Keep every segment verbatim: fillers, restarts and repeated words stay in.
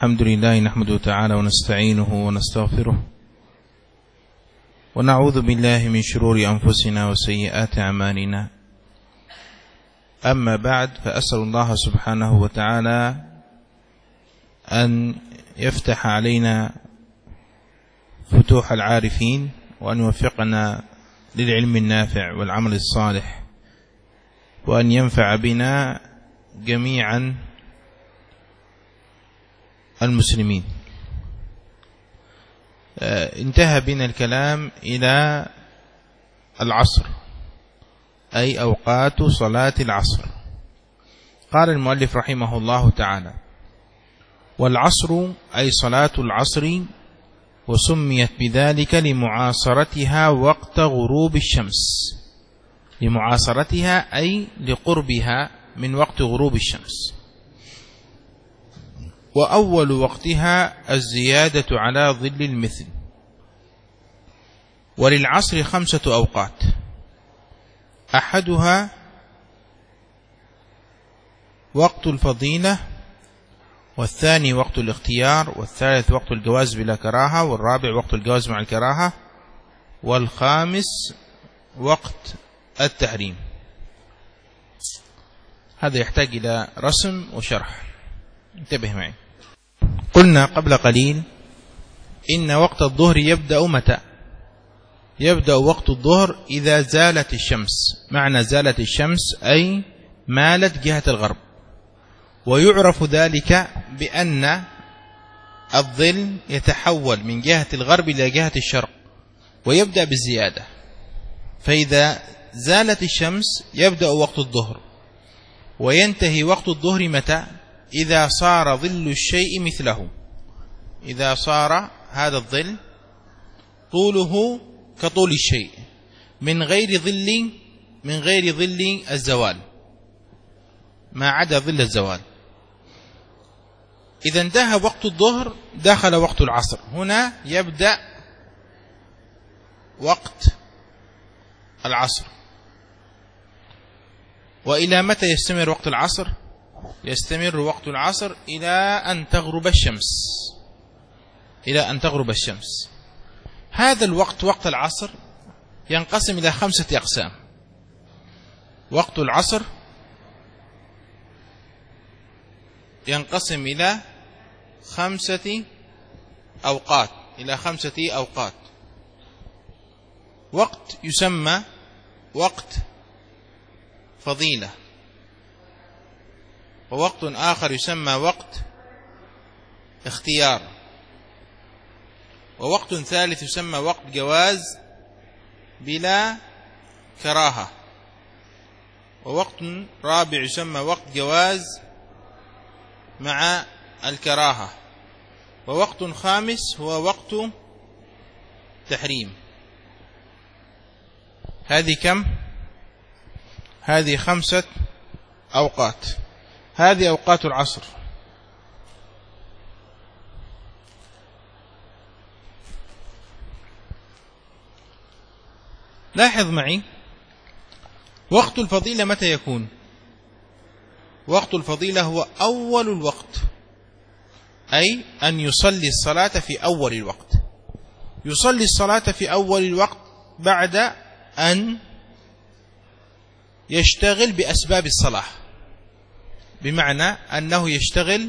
الحمد لله نحمده تعالى ونستعينه ونستغفره ونعوذ بالله من شرور أنفسنا وسيئات أعمالنا. أما بعد، فأسأل الله سبحانه وتعالى أن يفتح علينا فتوح العارفين، وأن يوفقنا للعلم النافع والعمل الصالح، وأن ينفع بنا جميعا المسلمين. انتهى بنا الكلام إلى العصر، أي أوقات صلاة العصر. قال المؤلف رحمه الله تعالى: والعصر أي صلاة العصر، وسميت بذلك لمعاصرتها وقت غروب الشمس. لمعاصرتها أي لقربها من وقت غروب الشمس. وأول وقتها الزيادة على ظل المثل. وللعصر خمسة أوقات، أحدها وقت الفضيلة، والثاني وقت الاختيار، والثالث وقت الجواز بلا كراهة، والرابع وقت الجواز مع الكراهة، والخامس وقت التحريم. هذا يحتاج إلى رسم وشرح، انتبه معي. قلنا قبل قليل إن وقت الظهر يبدأ متى؟ يبدأ وقت الظهر إذا زالت الشمس. معنى زالت الشمس أي مالت جهة الغرب. ويعرف ذلك بأن الظل يتحول من جهة الغرب إلى جهة الشرق، ويبدأ بالزيادة. فإذا زالت الشمس يبدأ وقت الظهر، وينتهي وقت الظهر متى؟ إذا صار ظل الشيء مثله. إذا صار هذا الظل طوله كطول الشيء من غير ظل من غير ظل الزوال، ما عدا ظل الزوال. إذا انتهى وقت الظهر دخل وقت العصر. هنا يبدأ وقت العصر. وإلى متى يستمر وقت العصر؟ يستمر وقت العصر إلى أن تغرب الشمس. إلى أن تغرب الشمس. هذا الوقت، وقت العصر، ينقسم إلى خمسة أقسام. وقت العصر ينقسم إلى خمسة أوقات إلى خمسة أوقات. وقت يسمى وقت فضيلة، ووقت آخر يسمى وقت اختيار، ووقت ثالث يسمى وقت جواز بلا كراهة، ووقت رابع يسمى وقت جواز مع الكراهة، ووقت خامس هو وقت تحريم. هذه كم؟ هذه خمسة أوقات. هذه أوقات العصر. لاحظ معي، وقت الفضيلة متى يكون؟ وقت الفضيلة هو أول الوقت، أي أن يصلي الصلاة في أول الوقت. يصلي الصلاة في أول الوقت بعد أن يشتغل بأسباب الصلاة، بمعنى أنه يشتغل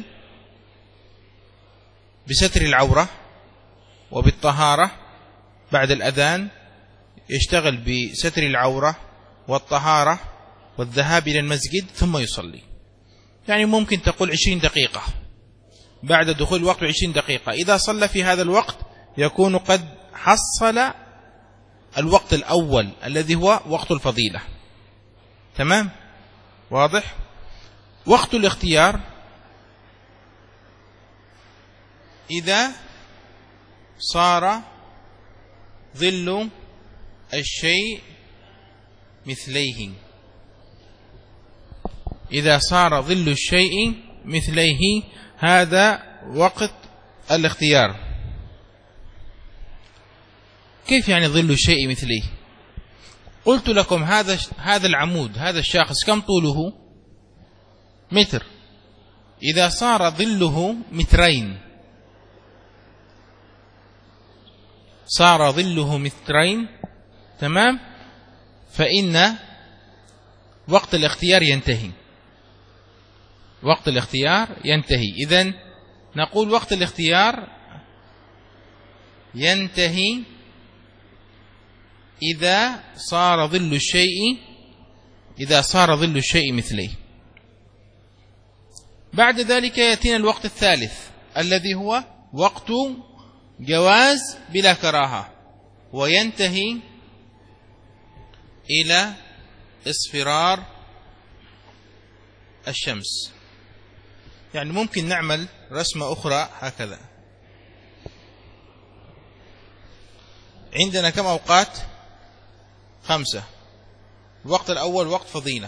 بستر العورة وبالطهارة. بعد الأذان يشتغل بستر العورة والطهارة والذهاب إلى المسجد ثم يصلي. يعني ممكن تقول عشرين دقيقة بعد دخول الوقت، عشرين دقيقة. إذا صلى في هذا الوقت يكون قد حصل الوقت الأول الذي هو وقت الفضيلة. تمام؟ واضح؟ وقت الاختيار إذا صار ظل الشيء مثليه. إذا صار ظل الشيء مثليه هذا وقت الاختيار. كيف يعني ظل الشيء مثليه؟ قلت لكم هذا هذا العمود، هذا الشاخص كم طوله؟ متر. إذا صار ظله مترين، صار ظله مترين تمام، فإن وقت الاختيار ينتهي، وقت الاختيار ينتهي. إذن نقول وقت الاختيار ينتهي إذا صار ظل الشيء إذا صار ظل الشيء مثليه. بعد ذلك يأتينا الوقت الثالث الذي هو وقت جواز بلا كراهة، وينتهي إلى اصفرار الشمس. يعني ممكن نعمل رسمة أخرى هكذا. عندنا كم أوقات؟ خمسة. الوقت الأول وقت فضيلة،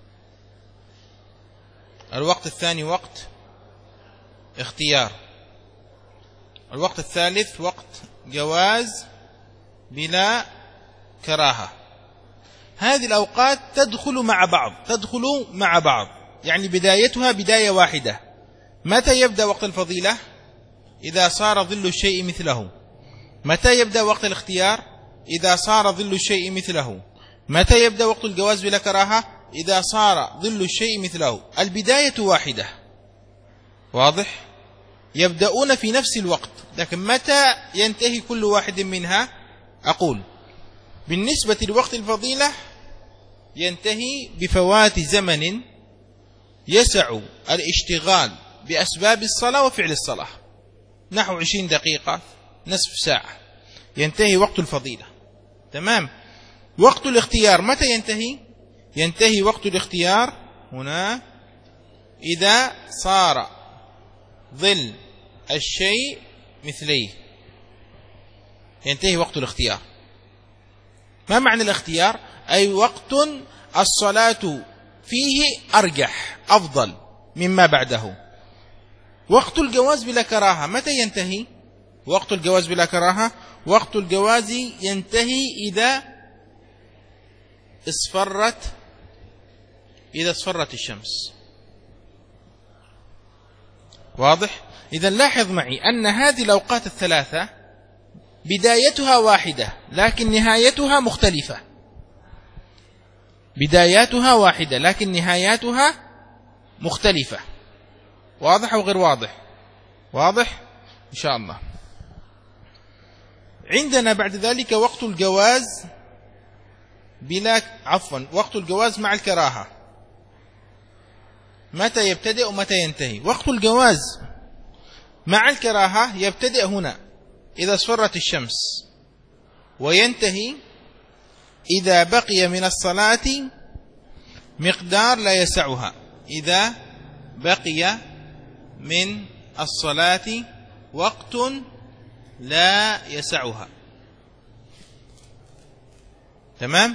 الوقت الثاني وقت اختيار، الوقت الثالث وقت جواز بلا كراهة. هذه الأوقات تدخل مع بعض تدخل مع بعض يعني بدايتها بداية واحدة. متى يبدأ وقت الفضيلة؟ إذا صار ظل الشيء مثله. متى يبدأ وقت الاختيار؟ إذا صار ظل الشيء مثله. متى يبدأ وقت الجواز بلا كراهة؟ إذا صار ظل الشيء مثله. البداية واحدة، واضح؟ يبدأون في نفس الوقت، لكن متى ينتهي كل واحد منها؟ أقول بالنسبة لوقت الفضيلة ينتهي بفوات زمن يسع الاشتغال بأسباب الصلاة وفعل الصلاة، نحو عشرين دقيقة، نصف ساعة، ينتهي وقت الفضيلة. تمام. وقت الاختيار متى ينتهي؟ ينتهي وقت الاختيار هنا إذا صار ظل الشيء مثليه، ينتهي وقت الاختيار. ما معنى الاختيار؟ أي وقت الصلاة فيه أرجح أفضل مما بعده. وقت الجواز بلا كراهة متى ينتهي؟ وقت الجواز بلا كراهة وقت الجواز ينتهي إذا اصفرت إذا اصفرت الشمس. واضح؟ إذا لاحظ معي أن هذه الأوقات الثلاثة بدايتها واحدة لكن نهايتها مختلفة. بداياتها واحدة لكن نهاياتها مختلفة. واضح أو غير واضح؟ واضح إن شاء الله. عندنا بعد ذلك وقت الجواز بلا عفوا وقت الجواز مع الكراهة. متى يبتدئ ومتى ينتهي؟ وقت الجواز مع الكراهة يبتدئ هنا إذا اصفرت الشمس، وينتهي إذا بقي من الصلاة مقدار لا يسعها. إذا بقي من الصلاة وقت لا يسعها. تمام.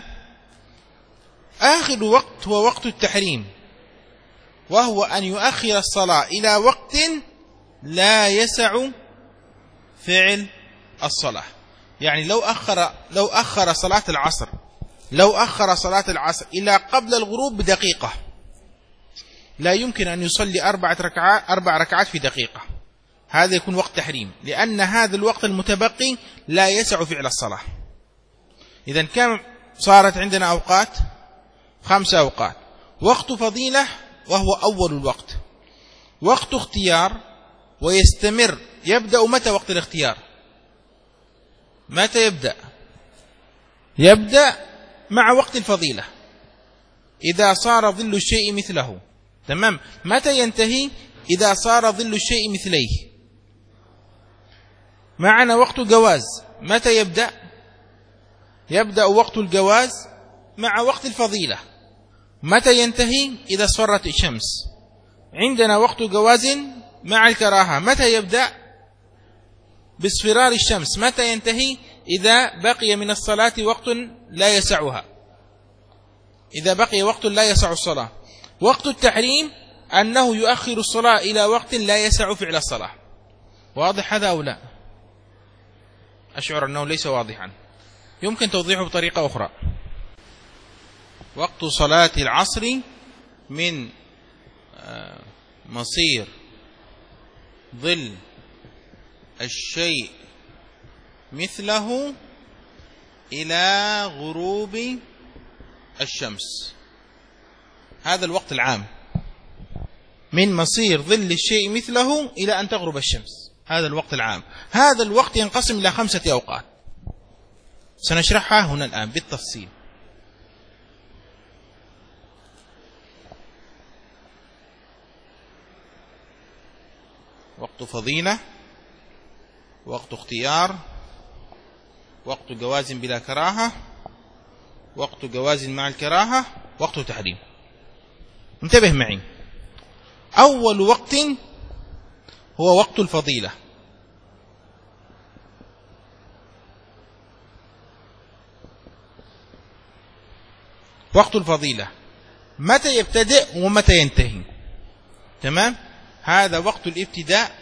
آخر وقت هو وقت التحريم، وهو أن يؤخر الصلاة إلى وقت لا يسع فعل الصلاة. يعني لو أخر لو أخر صلاة العصر لو أخر صلاة العصر إلى قبل الغروب بدقيقة، لا يمكن أن يصلي أربعة ركعات أربع ركعات في دقيقة. هذا يكون وقت تحريم، لأن هذا الوقت المتبقي لا يسع فعل الصلاة. إذن كم صارت عندنا أوقات؟ خمسة أوقات. وقت فضيلة وهو أول الوقت، وقت اختيار ويستمر. يبدأ متى وقت الاختيار؟ متى يبدأ؟ يبدأ مع وقت الفضيلة إذا صار ظل الشيء مثله. تمام. متى ينتهي؟ إذا صار ظل الشيء مثليه. معنا وقت جواز متى يبدأ؟ يبدأ وقت الجواز مع وقت الفضيلة. متى ينتهي؟ إذا اصفرت الشمس. عندنا وقت جواز مع الكراهة متى يبدأ؟ باصفرار الشمس. متى ينتهي؟ إذا بقي من الصلاة وقت لا يسعها، إذا بقي وقت لا يسع الصلاة. وقت التحريم أنه يؤخر الصلاة إلى وقت لا يسع فعل الصلاة. واضح هذا أو لا؟ أشعر أنه ليس واضحا، يمكن توضيحه بطريقة أخرى. وقت صلاة العصر من مصير ظل الشيء مثله إلى غروب الشمس. هذا الوقت العام، من مصير ظل الشيء مثله إلى أن تغرب الشمس، هذا الوقت العام. هذا الوقت ينقسم إلى خمسة أوقات سنشرحها هنا الآن بالتفصيل. وقت فضيلة، وقت اختيار، وقت جواز بلا كراهة، وقت جواز مع الكراهة، وقت تحريم. انتبه معي، أول وقت هو وقت الفضيلة. وقت الفضيلة متى يبتدئ ومتى ينتهي؟ تمام، هذا وقت الابتداء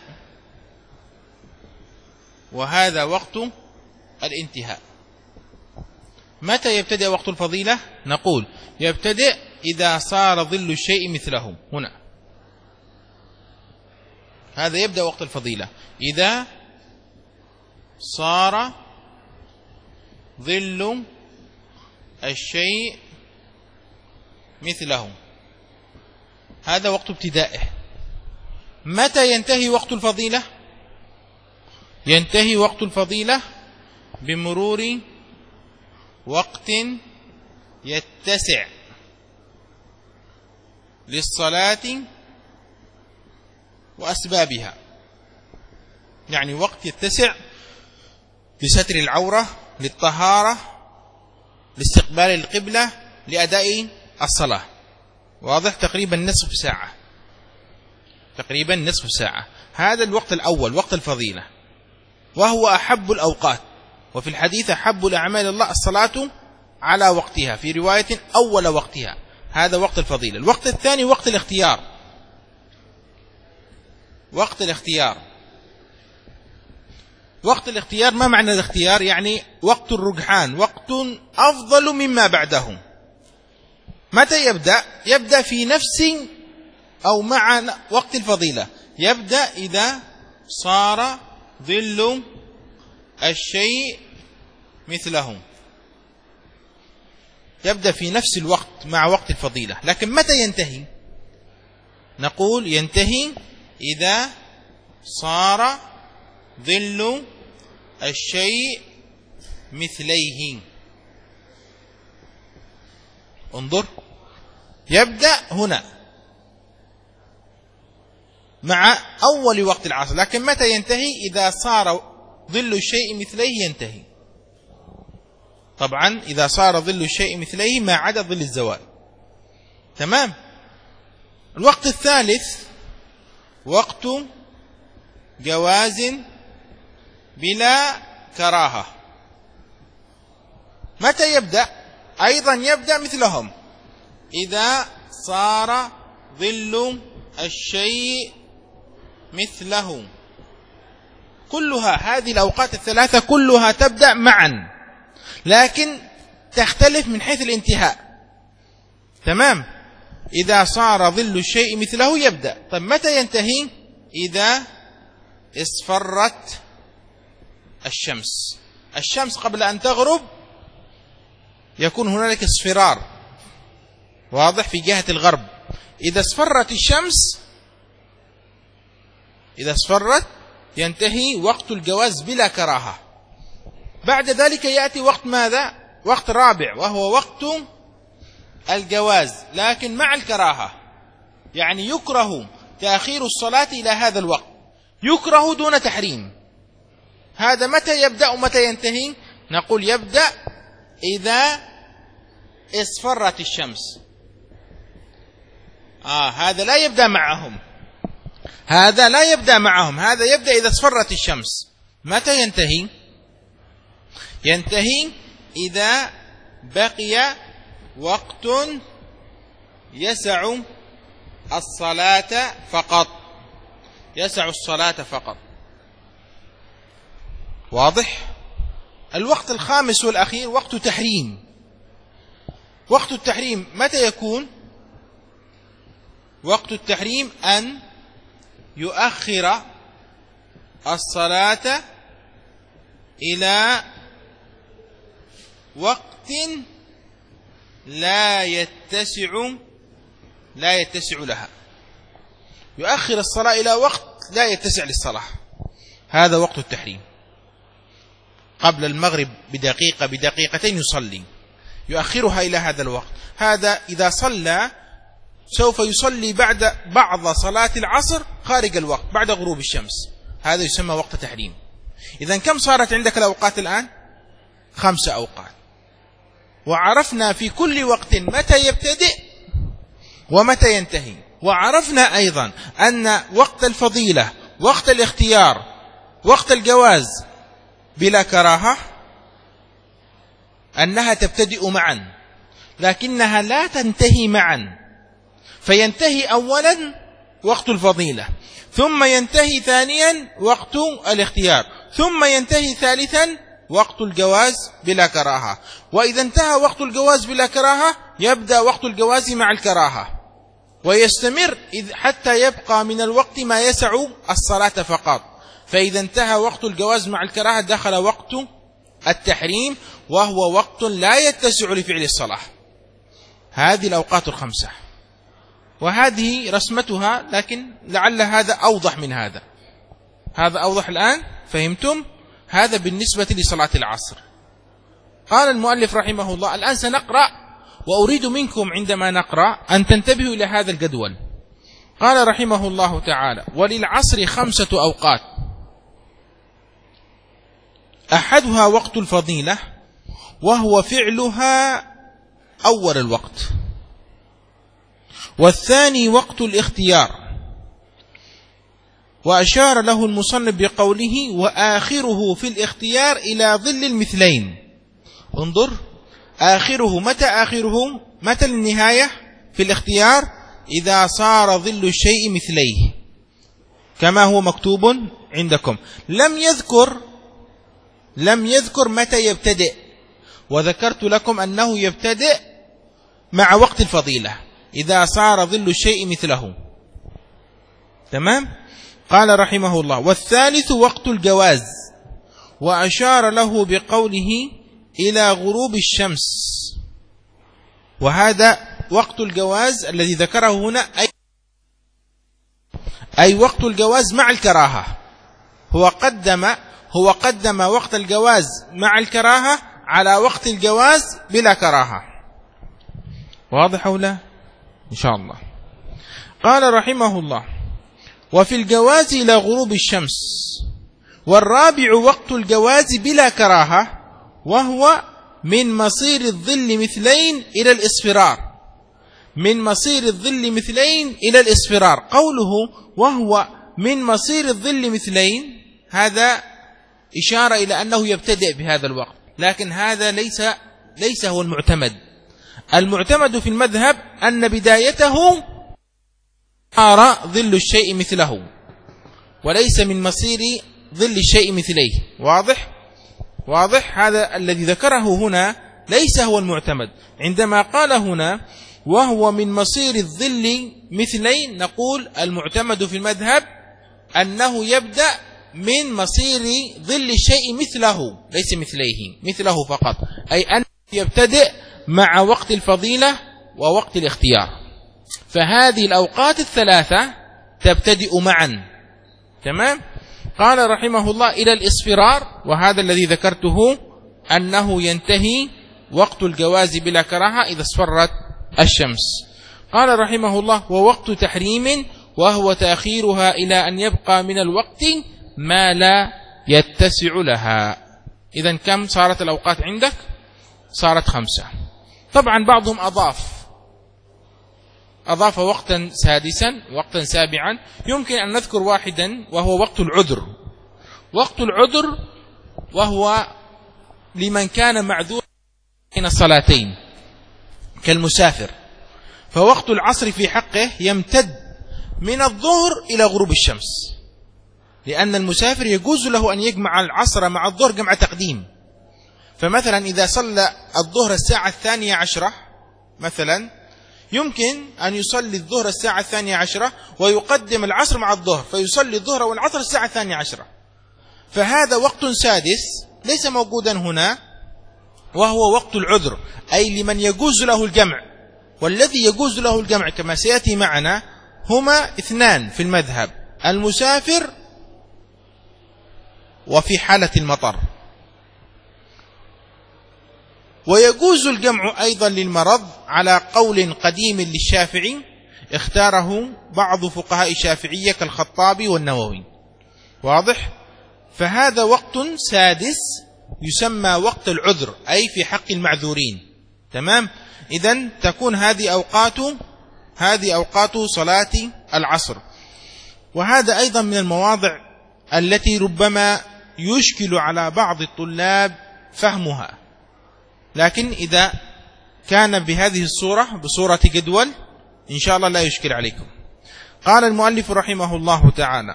وهذا وقت الانتهاء. متى يبتدئ وقت الفضيلة؟ نقول يبتدئ إذا صار ظل الشيء مثله. هنا هذا يبدأ وقت الفضيلة إذا صار ظل الشيء مثله، هذا وقت ابتدائه. متى ينتهي وقت الفضيلة؟ ينتهي وقت الفضيلة بمرور وقت يتسع للصلاة وأسبابها، يعني وقت يتسع لستر العورة، للطهارة، لاستقبال القبلة، لأداء الصلاة. واضح؟ تقريبا نصف ساعة، تقريبا نصف ساعة. هذا الوقت الأول وقت الفضيلة، وهو أحب الأوقات. وفي الحديث أحب الأعمال الله الصلاة على وقتها، في رواية أول وقتها. هذا وقت الفضيلة. الوقت الثاني وقت الاختيار. وقت الاختيار وقت الاختيار ما معنى الاختيار؟ يعني وقت الرجحان، وقت أفضل مما بعده. متى يبدأ؟ يبدأ في نفس أو مع وقت الفضيلة. يبدأ إذا صار ظل الشيء مثله، يبدأ في نفس الوقت مع وقت الفضيلة. لكن متى ينتهي؟ نقول ينتهي إذا صار ظل الشيء مثليه. انظر، يبدأ هنا مع أول وقت العصر، لكن متى ينتهي؟ إذا صار ظل الشيء مثليه ينتهي. طبعا إذا صار ظل الشيء مثليه ما عدا ظل الزوال. تمام. الوقت الثالث وقت جواز بلا كراهة. متى يبدأ؟ أيضا يبدأ مثلهم إذا صار ظل الشيء مثله. كلها هذه الأوقات الثلاثة كلها تبدأ معا، لكن تختلف من حيث الانتهاء. تمام. إذا صار ظل الشيء مثله يبدأ. طيب متى ينتهي؟ إذا اصفرت الشمس. الشمس قبل أن تغرب يكون هنالك اصفرار واضح في جهة الغرب. إذا اصفرت الشمس، إذا اصفرت ينتهي وقت الجواز بلا كراهة. بعد ذلك يأتي وقت ماذا؟ وقت رابع، وهو وقت الجواز لكن مع الكراهة. يعني يكره تأخير الصلاة إلى هذا الوقت، يكره دون تحريم. هذا متى يبدأ ومتى ينتهي؟ نقول يبدأ إذا اصفرت الشمس. آه هذا لا يبدأ معهم، هذا لا يبدأ معهم، هذا يبدأ إذا اصفرت الشمس. متى ينتهي؟ ينتهي إذا بقي وقت يسع الصلاة فقط، يسع الصلاة فقط. واضح؟ الوقت الخامس والأخير وقت تحريم. وقت التحريم متى يكون؟ وقت التحريم أن يؤخر الصلاة إلى وقت لا يتسع لا يتسع لها، يؤخر الصلاة إلى وقت لا يتسع للصلاة، هذا وقت التحريم. قبل المغرب بدقيقة بدقيقتين يصلي، يؤخرها إلى هذا الوقت. هذا إذا صلى سوف يصلي بعد بعض صلاة العصر خارج الوقت بعد غروب الشمس، هذا يسمى وقت تحريم. إذن كم صارت عندك الأوقات الآن؟ خمسة أوقات، وعرفنا في كل وقت متى يبتدئ ومتى ينتهي. وعرفنا أيضا أن وقت الفضيلة، وقت الاختيار، وقت الجواز بلا كراهة أنها تبتدئ معا لكنها لا تنتهي معا، فينتهي أولا وقت الفضيلة، ثم ينتهي ثانيا وقت الاختيار، ثم ينتهي ثالثا وقت الجواز بلا كراهة. وإذا انتهى وقت الجواز بلا كراهة يبدأ وقت الجواز مع الكراهة، ويستمر حتى يبقى من الوقت ما يسع الصلاة فقط. فإذا انتهى وقت الجواز مع الكراهة دخل وقت التحريم، وهو وقت لا يتسع لفعل الصلاة. هذه الأوقات الخمسة، وهذه رسمتها، لكن لعل هذا أوضح من هذا. هذا أوضح الآن، فهمتم؟ هذا بالنسبة لصلاة العصر. قال المؤلف رحمه الله: الآن سنقرأ، وأريد منكم عندما نقرأ أن تنتبهوا إلى هذا الجدول. قال رحمه الله تعالى: وللعصر خمسة أوقات، أحدها وقت الفضيلة وهو فعلها أول الوقت، والثاني وقت الاختيار، وأشار له المصنف بقوله: وآخره في الاختيار إلى ظل المثلين. انظر، آخره، متى آخره؟ متى النهاية في الاختيار؟ إذا صار ظل الشيء مثليه كما هو مكتوب عندكم. لم يذكر لم يذكر متى يبتدئ، وذكرت لكم أنه يبتدئ مع وقت الفضيلة إذا صار ظل الشيء مثله. تمام؟ قال رحمه الله: والثالث وقت الجواز، وأشار له بقوله: إلى غروب الشمس. وهذا وقت الجواز الذي ذكره هنا، أي, أي وقت الجواز مع الكراهة. هو قدم هو قدم وقت الجواز مع الكراهة على وقت الجواز بلا كراهة. واضح أو لا؟ إن شاء الله. قال رحمه الله: وفي الجواز إلى غروب الشمس. والرابع وقت الجواز بلا كراهة، وهو من مصير الظل مثلين إلى الإصفرار. من مصير الظل مثلين إلى الإصفرار. قوله وهو من مصير الظل مثلين، هذا إشارة إلى أنه يبتدئ بهذا الوقت، لكن هذا ليس ليس هو المعتمد. المعتمد في المذهب أن بدايته صار ظل الشيء مثله، وليس من مصير ظل الشيء مثليه. واضح؟ واضح؟ هذا الذي ذكره هنا ليس هو المعتمد. عندما قال هنا وهو من مصير الظل مثلين، نقول المعتمد في المذهب أنه يبدأ من مصير ظل الشيء مثله، ليس مثليه، مثله فقط، أي أن يبتدئ مع وقت الفضيلة ووقت الاختيار. فهذه الأوقات الثلاثة تبتدئ معا. تمام؟ قال رحمه الله: إلى الإصفرار، وهذا الذي ذكرته أنه ينتهي وقت الجواز بلا كراهة إذا اصفرت الشمس. قال رحمه الله: ووقت تحريم، وهو تأخيرها إلى أن يبقى من الوقت ما لا يتسع لها. إذن كم صارت الأوقات عندك؟ صارت خمسة. طبعا بعضهم أضاف أضاف وقتا سادسا، وقتا سابعا. يمكن أن نذكر واحدا وهو وقت العذر. وقت العذر وهو لمن كان معذور بين الصلاتين كالمسافر، فوقت العصر في حقه يمتد من الظهر إلى غروب الشمس، لأن المسافر يجوز له أن يجمع العصر مع الظهر جمع تقديم. فمثلا إذا صلى الظهر الساعة الثانية عشرة مثلا، يمكن أن يصلي الظهر الساعة الثانية عشرة ويقدم العصر مع الظهر، فيصلي الظهر والعصر الساعة الثانية عشرة، فهذا وقت سادس ليس موجودا هنا، وهو وقت العذر، أي لمن يجوز له الجمع. والذي يجوز له الجمع كما سيأتي معنا هما اثنان في المذهب: المسافر وفي حالة المطر. ويجوز الجمع أيضا للمرض على قول قديم للشافعي اختاره بعض فقهاء الشافعية كالخطابي والنووي. واضح؟ فهذا وقت سادس يسمى وقت العذر، أي في حق المعذورين. تمام؟ إذن تكون هذه أوقات هذه أوقات صلاة العصر. وهذا أيضا من المواضع التي ربما يشكل على بعض الطلاب فهمها، لكن إذا كان بهذه الصورة بصورة جدول إن شاء الله لا يشكل عليكم. قال المؤلف رحمه الله تعالى: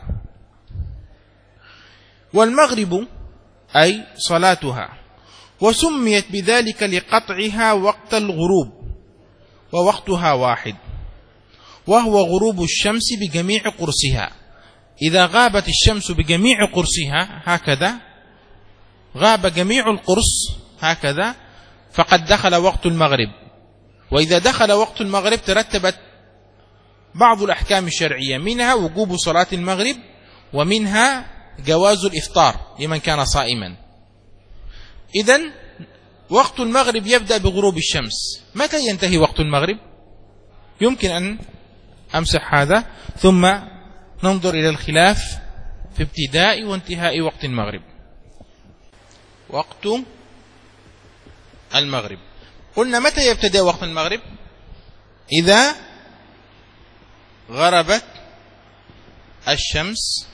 والمغرب أي صلاتها، وسميت بذلك لقطعها وقت الغروب، ووقتها واحد، وهو غروب الشمس بجميع قرصها. إذا غابت الشمس بجميع قرصها هكذا، غاب جميع القرص هكذا، فقد دخل وقت المغرب. وإذا دخل وقت المغرب ترتبت بعض الأحكام الشرعية، منها وجوب صلاة المغرب، ومنها جواز الإفطار لمن كان صائما. إذن وقت المغرب يبدأ بغروب الشمس. متى ينتهي وقت المغرب؟ يمكن أن أمسح هذا ثم ننظر إلى الخلاف في ابتداء وانتهاء وقت المغرب. وقت المغرب قلنا متى يبتدأ وقت المغرب؟ إذا غربت الشمس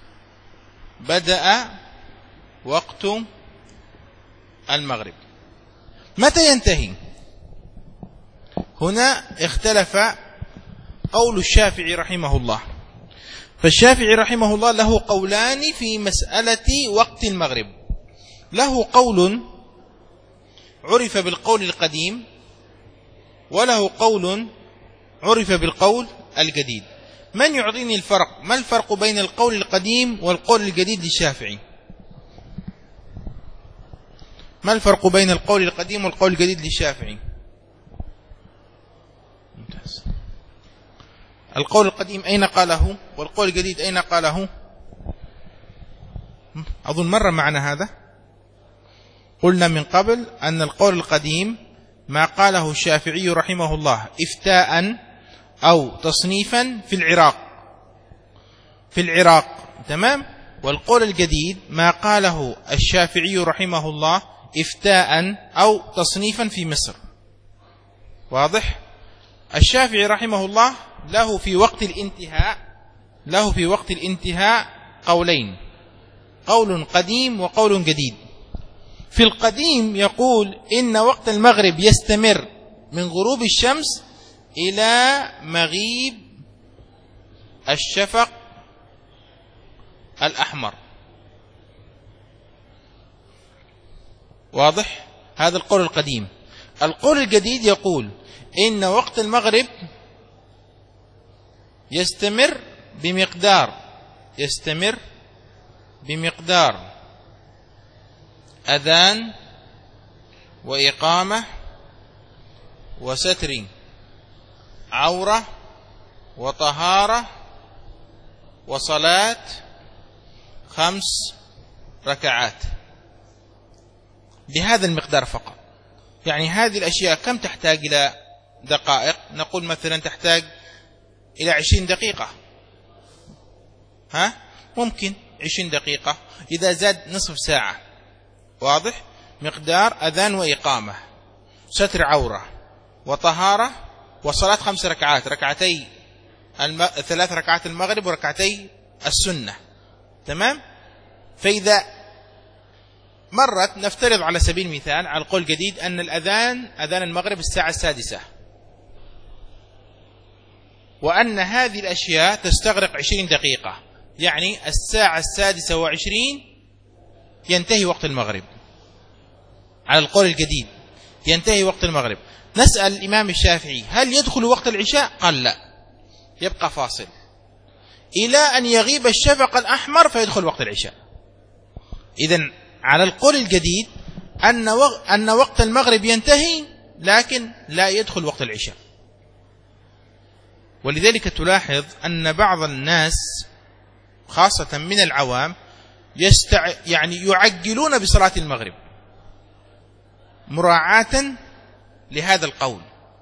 بدأ وقت المغرب. متى ينتهي؟ هنا اختلف قول الشافعي رحمه الله. فالشافعي رحمه الله له قولان في مسألة وقت المغرب. له قول عرف بالقول القديم، وله قول عرف بالقول الجديد. من يعطيني الفرق؟ ما الفرق بين القول القديم والقول الجديد للشافعي؟ ما الفرق بين القول القديم والقول الجديد للشافعي؟ ممتاز. القول القديم أين قاله والقول الجديد أين قاله؟ أظن مر معنا هذا. قلنا من قبل أن القول القديم ما قاله الشافعي رحمه الله إفتاء أو تصنيفا في العراق في العراق تمام. والقول الجديد ما قاله الشافعي رحمه الله إفتاء أو تصنيفا في مصر. واضح؟ الشافعي رحمه الله له في وقت الانتهاء له في وقت الانتهاء قولين: قول قديم وقول جديد. في القديم يقول إن وقت المغرب يستمر من غروب الشمس إلى مغيب الشفق الأحمر. واضح؟ هذا القول القديم. القول الجديد يقول إن وقت المغرب يستمر بمقدار يستمر بمقدار أذان وإقامة وستر عورة وطهارة وصلاة خمس ركعات، بهذا المقدار فقط. يعني هذه الأشياء كم تحتاج إلى دقائق؟ نقول مثلا تحتاج إلى عشرين دقيقة، ها ممكن عشرين دقيقة، إذا زاد نصف ساعة. واضح؟ مقدار أذان وإقامة، ستر عورة، وطهارة، وصلاة خمس ركعات، ركعتي الم... ثلاث ركعات المغرب وركعتي السنة. تمام؟ فإذا مرت، نفترض على سبيل المثال على القول الجديد أن الأذان أذان المغرب الساعة السادسة، وأن هذه الأشياء تستغرق عشرين دقيقة، يعني الساعة السادسة وعشرين ينتهي وقت المغرب. على القول الجديد ينتهي وقت المغرب. نسأل الإمام الشافعي هل يدخل وقت العشاء؟ قال لا، يبقى فاصل إلى أن يغيب الشفق الأحمر فيدخل وقت العشاء. إذن على القول الجديد أن أن وقت المغرب ينتهي لكن لا يدخل وقت العشاء. ولذلك تلاحظ أن بعض الناس خاصة من العوام يستع... يعني يعجلون بصلاة المغرب مراعاة لهذا القول،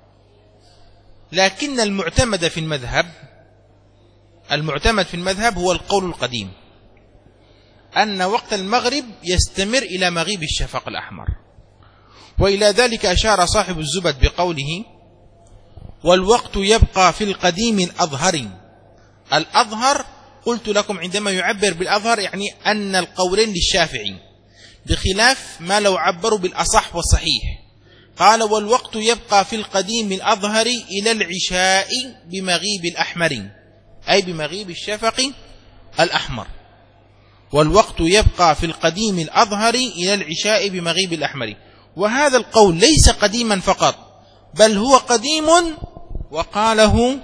لكن المعتمد في المذهب المعتمد في المذهب هو القول القديم أن وقت المغرب يستمر إلى مغيب الشفق الأحمر. وإلى ذلك أشار صاحب الزبد بقوله: والوقت يبقى في القديم الأظهر. الأظهر قلت لكم عندما يعبر بالأظهر يعني أن القولين للشافعي، بخلاف ما لو عبروا بالأصح والصحيح. قال: والوقت يبقى في القديم الأظهر إلى العشاء بمغيب الأحمر، أي بمغيب الشفق الأحمر. والوقت يبقى في القديم الأظهر إلى العشاء بمغيب الأحمر. وهذا القول ليس قديما فقط، بل هو قديم وقاله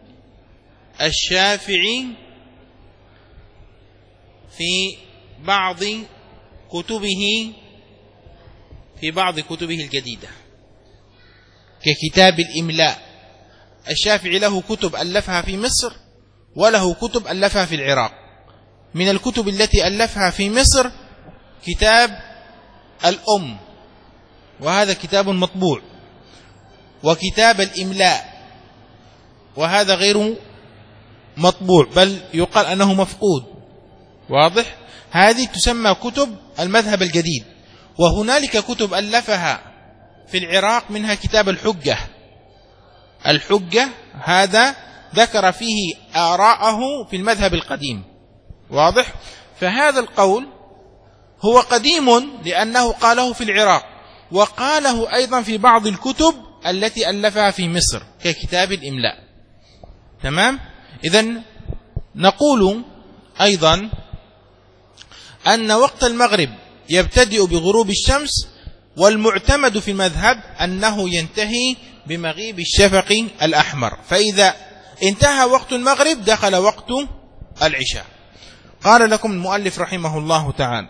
الشافعي في بعض كتبه في بعض كتبه الجديدة ككتاب الإملاء. الشافعي له كتب ألفها في مصر وله كتب ألفها في العراق. من الكتب التي ألفها في مصر كتاب الأم، وهذا كتاب مطبوع، وكتاب الإملاء، وهذا غير مطبوع بل يقال أنه مفقود. واضح؟ هذه تسمى كتب المذهب الجديد. وهنالك كتب ألفها في العراق منها كتاب الحجة. الحجة هذا ذكر فيه آراءه في المذهب القديم. واضح؟ فهذا القول هو قديم لأنه قاله في العراق، وقاله أيضا في بعض الكتب التي ألفها في مصر ككتاب الإملاء. تمام؟ إذن نقول أيضا أن وقت المغرب يبتدئ بغروب الشمس، والمعتمد في المذهب أنه ينتهي بمغيب الشفق الأحمر، فإذا انتهى وقت المغرب دخل وقت العشاء. قال لكم المؤلف رحمه الله تعالى: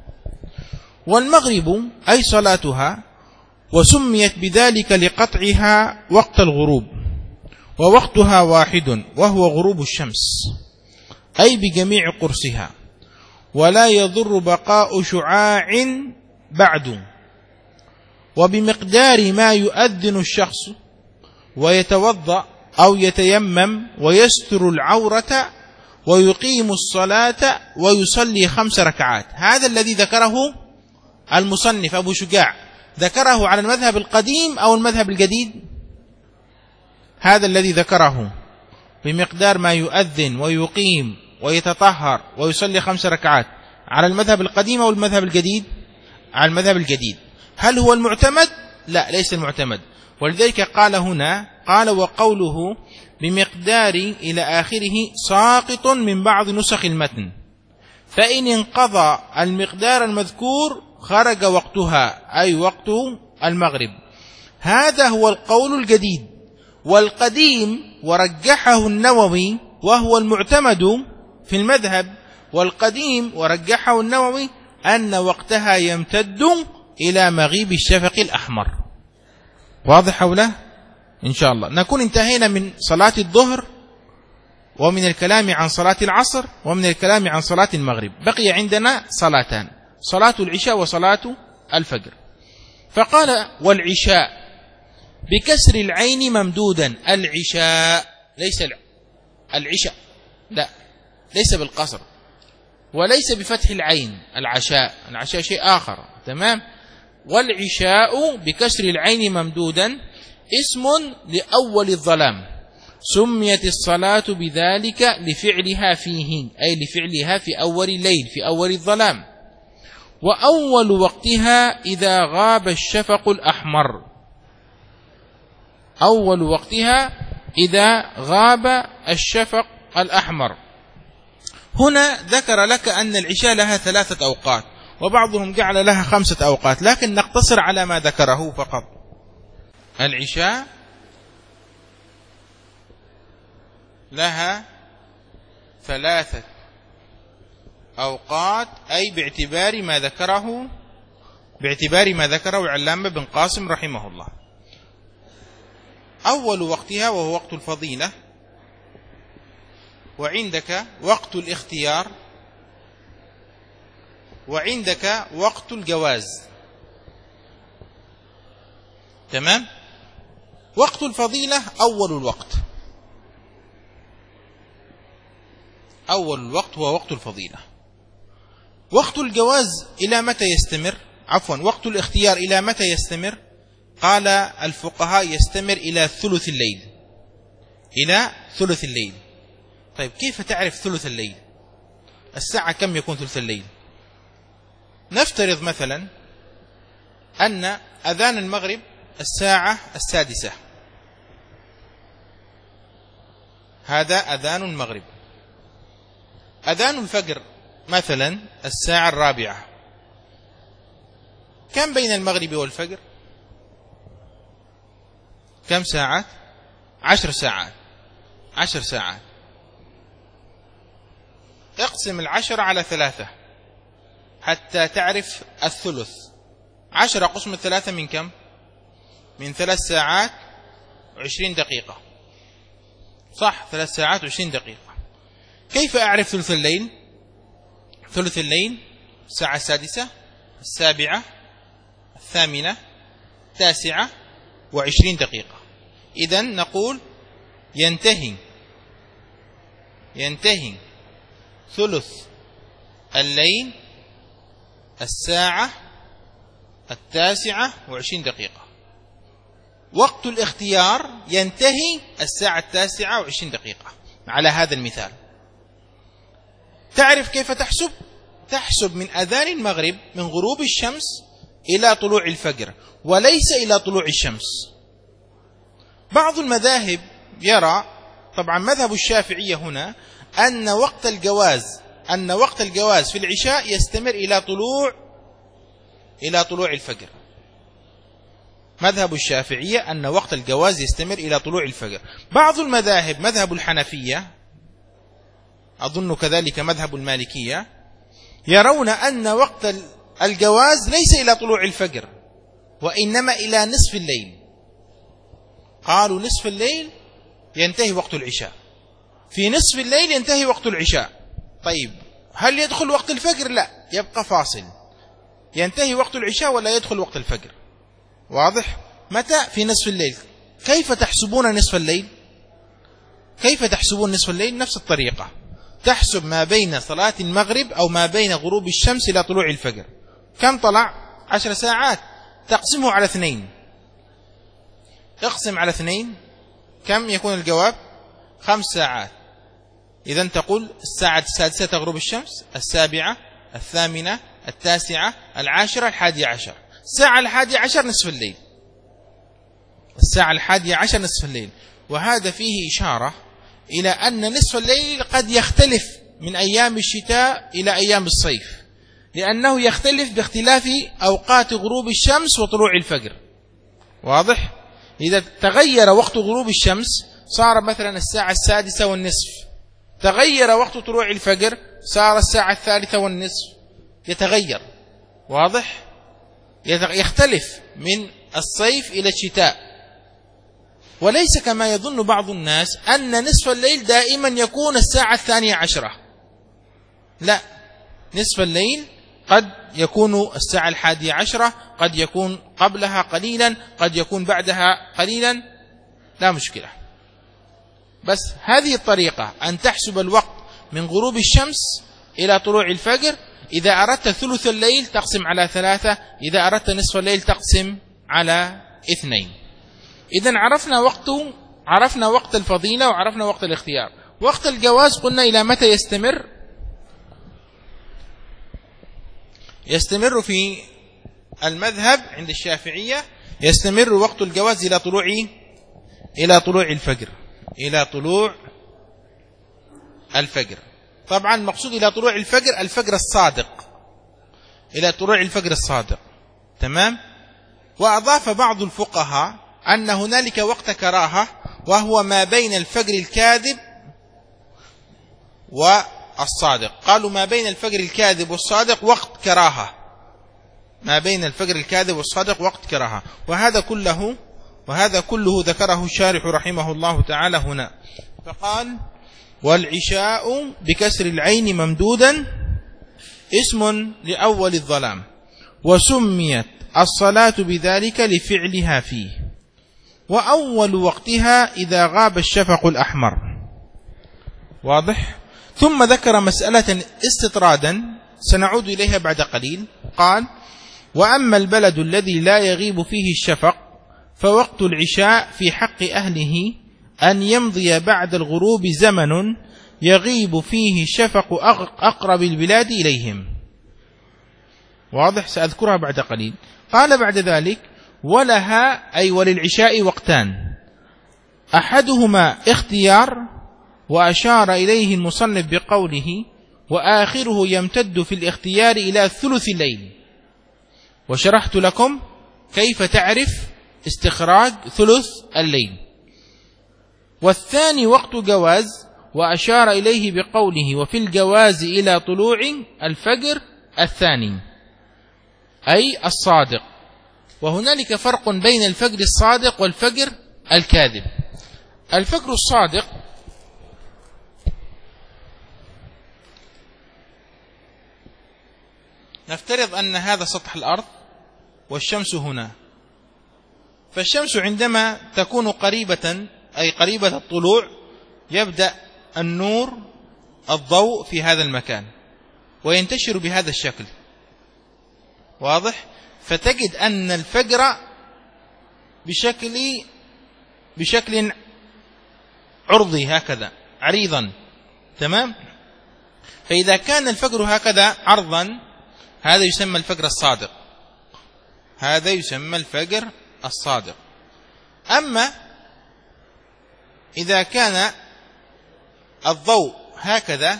والمغرب أي صلاتها، وسميت بذلك لقطعها وقت الغروب، ووقتها واحد وهو غروب الشمس، أي بجميع قرصها، ولا يضر بقاء شعاع بعد، وبمقدار ما يؤذن الشخص ويتوضأ أو يتيمم ويستر العورة ويقيم الصلاة ويصلي خمس ركعات. هذا الذي ذكره المصنف أبو شجاع، ذكره على المذهب القديم أو المذهب الجديد؟ هذا الذي ذكره بمقدار ما يؤذن ويقيم ويتطهر ويصلي خمس ركعات على المذهب القديم أو المذهب الجديد؟ على المذهب الجديد. هل هو المعتمد؟ لا، ليس المعتمد. ولذلك قال هنا، قال: وقوله بمقدار إلى آخره ساقط من بعض نسخ المتن، فإن انقضى المقدار المذكور خرج وقتها، أي وقت المغرب. هذا هو القول الجديد. والقديم ورجحه النووي وهو المعتمد في المذهب، والقديم ورجحه النووي أن وقتها يمتد إلى مغيب الشفق الأحمر. واضح حوله؟ إن شاء الله نكون انتهينا من صلاة الظهر ومن الكلام عن صلاة العصر ومن الكلام عن صلاة المغرب. بقي عندنا صلاتان، صلاة العشاء وصلاة الفجر. فقال: والعشاء بكسر العين ممدودا. العشاء ليس العشاء، لا، ليس بالقصر، وليس بفتح العين. العشاء العشاء شيء آخر. تمام؟ والعشاء بكسر العين ممدودا اسم لأول الظلام، سميت الصلاة بذلك لفعلها فيه، أي لفعلها في أول الليل، في أول الظلام. وأول وقتها إذا غاب الشفق الأحمر، أول وقتها إذا غاب الشفق الأحمر. هنا ذكر لك أن العشاء لها ثلاثة أوقات، وبعضهم جعل لها خمسة أوقات، لكن نقتصر على ما ذكره فقط. العشاء لها ثلاثة أوقات، أي باعتبار ما ذكره باعتبار ما ذكره علامة بن قاسم رحمه الله. أول وقتها وهو وقت الفضيلة، وعندك وقت الاختيار، وعندك وقت الجواز. تمام. وقت الفضيلة أول الوقت، أول الوقت هو وقت الفضيلة. وقت الجواز إلى متى يستمر؟ عفوا وقت الاختيار إلى متى يستمر؟ قال الفقهاء يستمر إلى ثلث الليل، إلى ثلث الليل. طيب كيف تعرف ثلث الليل؟ الساعة كم يكون ثلث الليل؟ نفترض مثلا أن أذان المغرب الساعة السادسة، هذا أذان المغرب. أذان الفجر مثلا الساعة الرابعة، كم بين المغرب والفجر؟ كم ساعات؟ عشر ساعات. عشر ساعات. اقسم العشر على ثلاثة حتى تعرف الثلث. عشر قسم الثلاثة من كم؟ من ثلاث ساعات وعشرين دقيقة. صح، ثلاث ساعات وعشرين دقيقة. كيف أعرف ثلث الليل؟ ثلث الليل الساعة السادسة، السابعة، الثامنة، التاسعة وعشرين دقيقة. إذن نقول ينتهي ينتهي ثلث الليل الساعة التاسعة وعشرين دقيقة. وقت الاختيار ينتهي الساعة التاسعة وعشرين دقيقة. على هذا المثال تعرف كيف تحسب؟ تحسب من أذان المغرب من غروب الشمس إلى طلوع الفجر، وليس إلى طلوع الشمس. بعض المذاهب يرى، طبعا مذهب الشافعية هنا، أن وقت الجواز أن وقت الجواز في العشاء يستمر إلى طلوع إلى طلوع الفجر. مذهب الشافعية أن وقت الجواز يستمر إلى طلوع الفجر. بعض المذاهب مذهب الحنفية، أظن كذلك مذهب المالكية، يرون أن وقت الجواز ليس إلى طلوع الفجر، وإنما إلى نصف الليل. قالوا نصف الليل ينتهي وقت العشاء، في نصف الليل ينتهي وقت العشاء. طيب هل يدخل وقت الفجر؟ لا، يبقى فاصل، ينتهي وقت العشاء ولا يدخل وقت الفجر. واضح؟ متى؟ في نصف الليل. كيف تحسبون نصف الليل؟ كيف تحسبون نصف الليل؟ نفس الطريقة، تحسب ما بين صلاة المغرب أو ما بين غروب الشمس إلى طلوع الفجر. كم طلع؟ عشر ساعات. تقسمه على اثنين. اقسم على اثنين، كم يكون الجواب؟ خمس ساعات. إذن تقول الساعة السادسة تغرب الشمس، السابعة، الثامنة، التاسعة، العاشرة، الحادية عشر. الساعة الحادية عشر نصف الليل. الساعة الحادية عشر نصف الليل. وهذا فيه إشارة إلى أن نصف الليل قد يختلف من أيام الشتاء إلى أيام الصيف، لأنه يختلف باختلاف أوقات غروب الشمس وطلوع الفجر. واضح؟ إذا تغير وقت غروب الشمس صار مثلا الساعة السادسة والنصف، تغير وقت طلوع الفجر صار الساعة الثالثة والنصف، يتغير. واضح؟ يختلف من الصيف إلى الشتاء. وليس كما يظن بعض الناس أن نصف الليل دائما يكون الساعة الثانية عشرة. لا، نصف الليل قد يكون الساعة الحادية عشرة، قد يكون قبلها قليلا، قد يكون بعدها قليلا، لا مشكلة. بس هذه الطريقة أن تحسب الوقت من غروب الشمس إلى طلوع الفجر. إذا أردت ثلث الليل تقسم على ثلاثة، إذا أردت نصف الليل تقسم على اثنين. إذن عرفنا وقت عرفنا وقت الفضيلة وعرفنا وقت الاختيار. وقت الجواز قلنا إلى متى يستمر؟ يستمر في المذهب عند الشافعية، يستمر وقت الجواز إلى طلوع إلى طلوع الفجر إلى طلوع الفجر. طبعا المقصود إلى طلوع الفجر الفجر الصادق، إلى طلوع الفجر الصادق. تمام. وأضاف بعض الفقهاء أن هنالك وقت كراهة وهو ما بين الفجر الكاذب والصادق. قالوا ما بين الفجر الكاذب والصادق وقت كراهة، ما بين الفجر الكاذب والصادق وقت كراهة. وهذا كله وهذا كله ذكره الشارح رحمه الله تعالى هنا، فقال: والعشاء بكسر العين ممدودا اسم لأول الظلام، وسميت الصلاة بذلك لفعلها فيه، وأول وقتها إذا غاب الشفق الأحمر. واضح؟ ثم ذكر مسألة استطرادا سنعود إليها بعد قليل. قال: وأما البلد الذي لا يغيب فيه الشفق فوقت العشاء في حق أهله أن يمضي بعد الغروب زمن يغيب فيه شفق أقرب البلاد إليهم. واضح؟ سأذكرها بعد قليل. قال بعد ذلك: ولها أي وللعشاء وقتان، أحدهما اختيار وأشار إليه المصنف بقوله: وآخره يمتد في الاختيار إلى ثلث الليل. وشرحت لكم كيف تعرف استخراج ثلث الليل. والثاني وقت جواز، وأشار إليه بقوله: وفي الجواز إلى طلوع الفجر الثاني أي الصادق. وهنالك فرق بين الفجر الصادق والفجر الكاذب. الفجر الصادق نفترض أن هذا سطح الأرض والشمس هنا، فالشمس عندما تكون قريبة أي قريبة الطلوع يبدأ النور الضوء في هذا المكان وينتشر بهذا الشكل. واضح؟ فتجد أن الفجر بشكل بشكل عرضي هكذا عريضا، تمام؟ فإذا كان الفجر هكذا عرضا هذا يسمى الفجر الصادق، هذا يسمى الفجر الصادق. أما إذا كان الضوء هكذا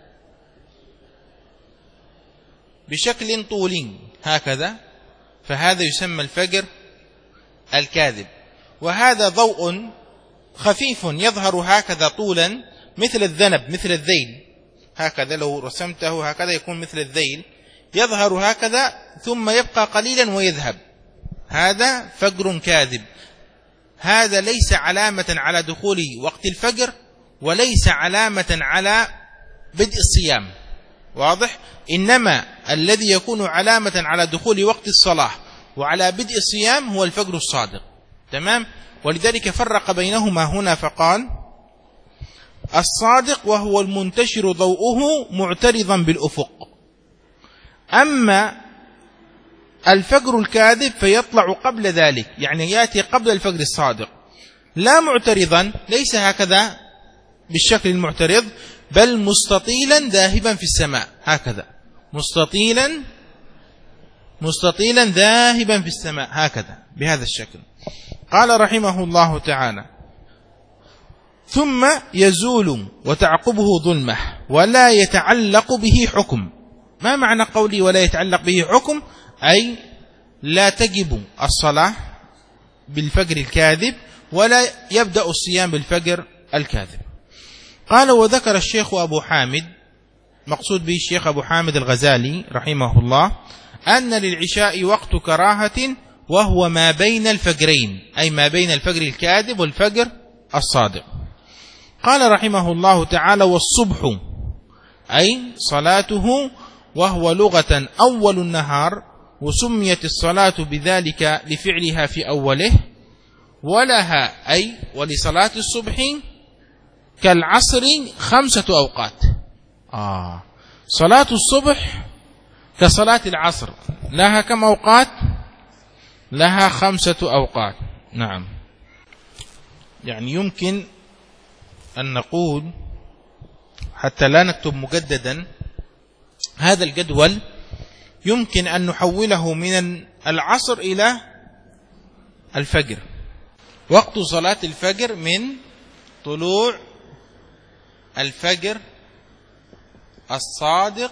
بشكل طولي هكذا فهذا يسمى الفجر الكاذب. وهذا ضوء خفيف يظهر هكذا طولا مثل الذنب مثل الذيل هكذا، لو رسمته هكذا يكون مثل الذيل، يظهر هكذا ثم يبقى قليلا ويذهب، هذا فجر كاذب. هذا ليس علامة على دخول وقت الفجر وليس علامة على بدء الصيام. واضح؟ إنما الذي يكون علامة على دخول وقت الصلاة وعلى بدء الصيام هو الفجر الصادق، تمام؟ ولذلك فرق بينهما هنا فقال: الصادق وهو المنتشر ضوءه معترضا بالأفق. أما الفجر الكاذب فيطلع قبل ذلك، يعني يأتي قبل الفجر الصادق، لا معترضا، ليس هكذا بالشكل المعترض، بل مستطيلا ذاهبا في السماء هكذا، مستطيلا مستطيلا ذاهبا في السماء هكذا بهذا الشكل. قال رحمه الله تعالى: ثم يزول وتعقبه ظلمة ولا يتعلق به حكم. ما معنى قولي ولا يتعلق به حكم؟ أي لا تجب الصلاة بالفجر الكاذب ولا يبدأ الصيام بالفجر الكاذب. قال: وذكر الشيخ أبو حامد، مقصود به الشيخ أبو حامد الغزالي رحمه الله، أن للعشاء وقت كراهة وهو ما بين الفجرين، أي ما بين الفجر الكاذب والفجر الصادق. قال رحمه الله تعالى: والصبح أي صلاته، وهو لغة أول النهار، وسميت الصلاة بذلك لفعلها في أوله. ولها أي ولصلاة الصبح كالعصر خمسة أوقات. آه صلاة الصبح كصلاة العصر لها كم أوقات؟ لها خمسة أوقات. نعم، يعني يمكن أن نقول حتى لا نكتب مجددا هذا الجدول يمكن أن نحوله من العصر إلى الفجر. وقت صلاة الفجر من طلوع الفجر الصادق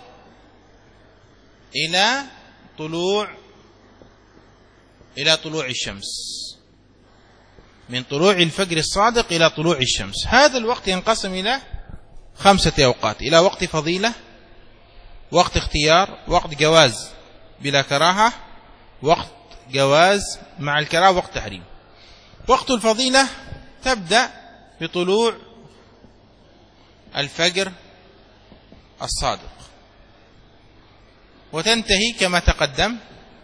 إلى طلوع إلى طلوع الشمس. من طلوع الفجر الصادق إلى طلوع الشمس. هذا الوقت ينقسم إلى خمسة أوقات: إلى وقت فضيلة، وقت اختيار، وقت جواز بلا كراهة، وقت جواز مع الكراهة، وقت تحريم. وقت الفضيلة تبدأ بطلوع الفجر الصادق وتنتهي كما تقدم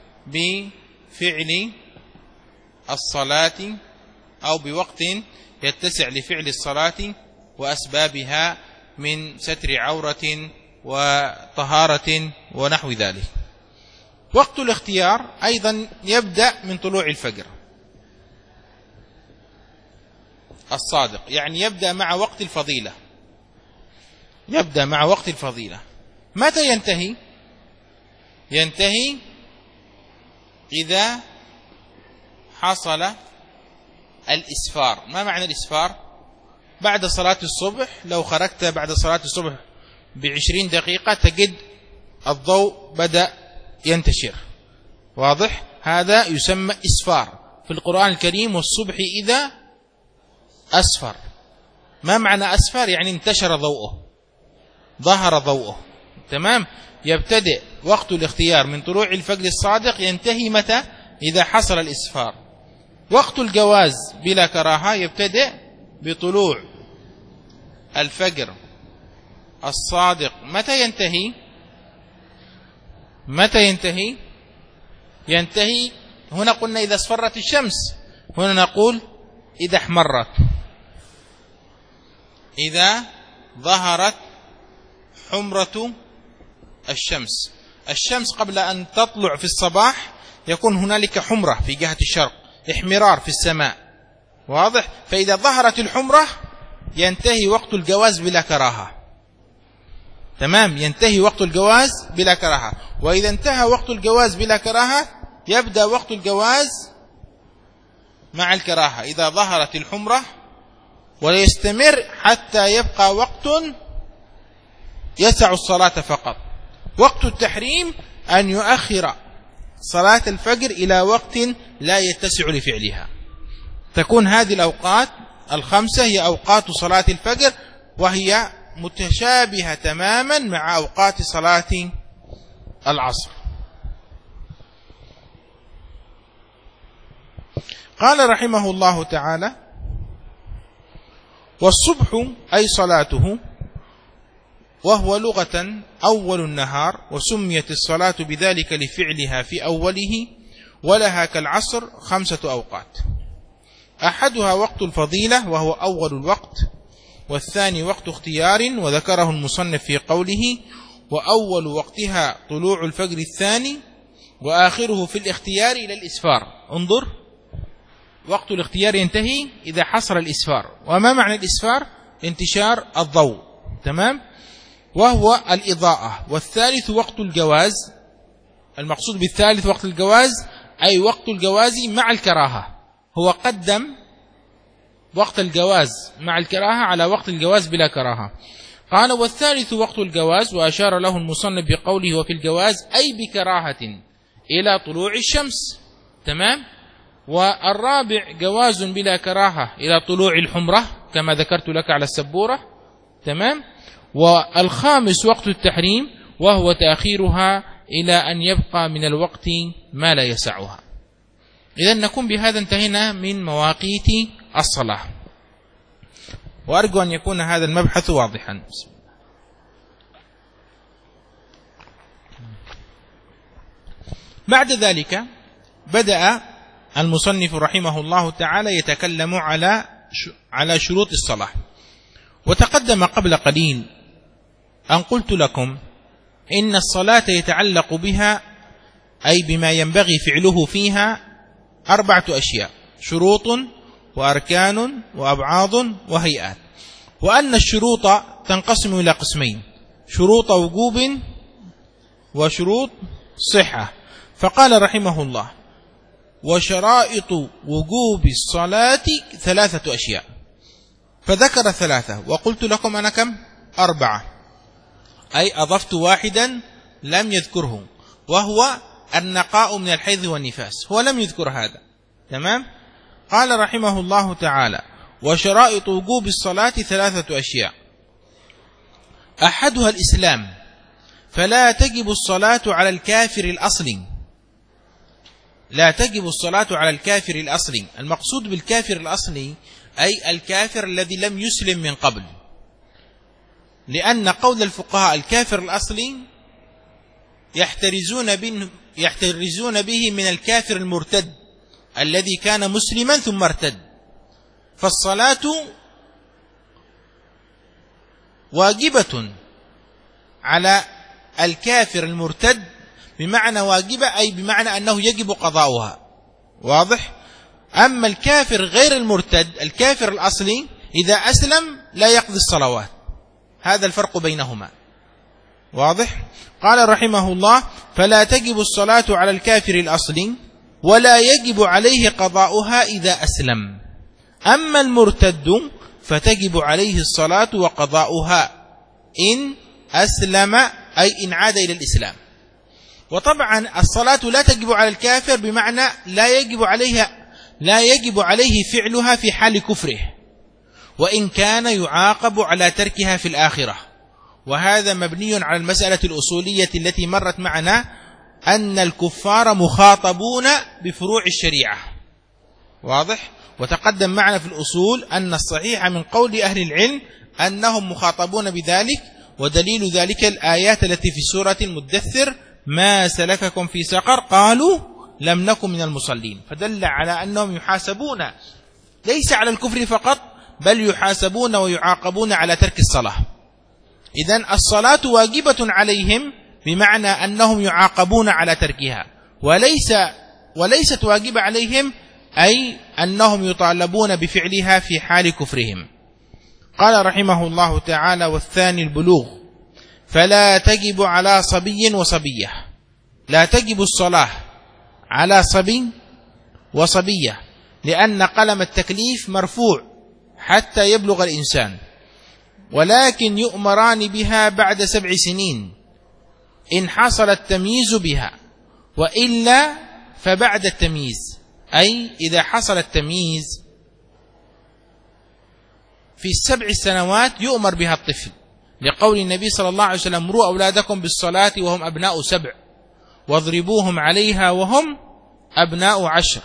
بفعل الصلاة أو بوقت يتسع لفعل الصلاة وأسبابها من ستر عورة وطهارة ونحو ذلك. وقت الاختيار أيضا يبدأ من طلوع الفجر الصادق، يعني يبدأ مع وقت الفضيلة، يبدأ مع وقت الفضيلة. متى ينتهي؟ ينتهي إذا حصل الإسفار. ما معنى الإسفار؟ بعد صلاة الصبح، لو خرجت بعد صلاة الصبح بعشرين دقيقة تجد الضوء بدأ ينتشر، واضح؟ هذا يسمى إسفار في القرآن الكريم. والصبح إذا أسفر. ما معنى أسفر؟ يعني انتشر ضوءه، ظهر ضوءه. تمام؟ يبتدئ وقت الاختيار من طلوع الفجر الصادق، ينتهي متى؟ إذا حصل الإسفار. وقت الجواز بلا كراهة يبتدئ بطلوع الفجر الصادق. متى ينتهي؟ متى ينتهي؟ ينتهي هنا قلنا إذا اصفرت الشمس، هنا نقول إذا احمرت، إذا ظهرت حمرة الشمس. الشمس قبل أن تطلع في الصباح يكون هنالك حمرة في جهة الشرق، احمرار في السماء، واضح؟ فإذا ظهرت الحمرة ينتهي وقت الجواز بلا كراهة. تمام؟ ينتهي وقت الجواز بلا كراهة. وإذا انتهى وقت الجواز بلا كراهة يبدأ وقت الجواز مع الكراهة إذا ظهرت الحمرة، ويستمر حتى يبقى وقت يسع الصلاة فقط. وقت التحريم أن يؤخر صلاة الفجر إلى وقت لا يتسع لفعلها. تكون هذه الأوقات الخمسة هي أوقات صلاة الفجر، وهي متشابهة تماما مع أوقات صلاة العصر. قال رحمه الله تعالى: والصبح أي صلاته، وهو لغة أول النهار، وسميت الصلاة بذلك لفعلها في أوله، ولها كالعصر خمسة أوقات: أحدها وقت الفضيلة وهو أول الوقت، والثاني وقت اختيار وذكره المصنف في قوله: وأول وقتها طلوع الفجر الثاني، وآخره في الاختيار إلى الإسفار. انظر، وقت الاختيار ينتهي إذا حصل الإسفار. وما معنى الإسفار؟ انتشار الضوء. تمام؟ وهو الإضاءة. والثالث وقت الجواز. المقصود بالثالث وقت الجواز أي وقت الجواز مع الكراهة. هو قدم وقت الجواز مع الكراهة على وقت الجواز بلا كراهة. قال: والثالث وقت الجواز، وأشار له المصنف بقوله وفي الجواز أي بكراهة إلى طلوع الشمس. تمام؟ والرابع جواز بلا كراهة إلى طلوع الحمرة كما ذكرت لك على السبورة. تمام؟ والخامس وقت التحريم، وهو تأخيرها إلى أن يبقى من الوقت ما لا يسعها. إذن نكون بهذا انتهينا من مواقيت الصلاة، وأرجو أن يكون هذا المبحث واضحا. بعد ذلك بدأ المصنف رحمه الله تعالى يتكلم على على شروط الصلاة. وتقدم قبل قليل أن قلت لكم إن الصلاة يتعلق بها أي بما ينبغي فعله فيها أربعة أشياء: شروط وأركان وأبعاض وهيئات. وأن الشروط تنقسم إلى قسمين: شروط وجوب وشروط صحة. فقال رحمه الله: وشرائط وجوب الصلاة ثلاثة أشياء. فذكر ثلاثة، وقلت لكم أنا كم؟ أربعة، أي أضفت واحدا لم يذكره، وهو النقاء من الحيض والنفاس، هو لم يذكر هذا. تمام؟ قال رحمه الله تعالى: وشرائط وجوب الصلاة ثلاثة أشياء: أحدها الإسلام، فلا تجب الصلاة على الكافر الأصلي، لا تجب الصلاة على الكافر الأصلي. المقصود بالكافر الأصلي أي الكافر الذي لم يسلم من قبل، لأن قول الفقهاء الكافر الأصلي يحترزون به, يحترزون به من الكافر المرتد الذي كان مسلما ثم ارتد. فالصلاة واجبة على الكافر المرتد، بمعنى واجبة أي بمعنى أنه يجب قضاؤها، واضح؟ أما الكافر غير المرتد الكافر الأصلي إذا أسلم لا يقضي الصلوات، هذا الفرق بينهما، واضح؟ قال رحمه الله: فلا تجب الصلاة على الكافر الأصلي ولا يجب عليه قضاؤها إذا أسلم. أما المرتد فتجب عليه الصلاة وقضاؤها إن أسلم أي إن عاد إلى الإسلام. وطبعا الصلاة لا تجب على الكافر بمعنى لا يجب عليها لا يجب عليه فعلها في حال كفره، وإن كان يعاقب على تركها في الآخرة. وهذا مبني على المسألة الأصولية التي مرت معنا، أن الكفار مخاطبون بفروع الشريعة، واضح؟ وتقدم معنا في الأصول أن الصحيح من قول أهل العلم أنهم مخاطبون بذلك، ودليل ذلك الآيات التي في سورة المدثر: ما سلككم في سقر قالوا لم نكن من المصلين. فدل على أنهم يحاسبون ليس على الكفر فقط، بل يحاسبون ويعاقبون على ترك الصلاة. إذن الصلاة واجبة عليهم بمعنى أنهم يعاقبون على تركها، وليس وليست واجبة عليهم أي أنهم يطالبون بفعلها في حال كفرهم. قال رحمه الله تعالى: والثاني البلوغ، فلا تجب على صبي وصبية. لا تجب الصلاة على صبي وصبية، لأن قلم التكليف مرفوع حتى يبلغ الإنسان، ولكن يؤمران بها بعد سبع سنين إن حصل التمييز بها، وإلا فبعد التمييز، أي إذا حصل التمييز في السبع سنوات يؤمر بها الطفل، لقول النبي صلى الله عليه وسلم: مروا أولادكم بالصلاة وهم أبناء سبع واضربوهم عليها وهم أبناء عشر.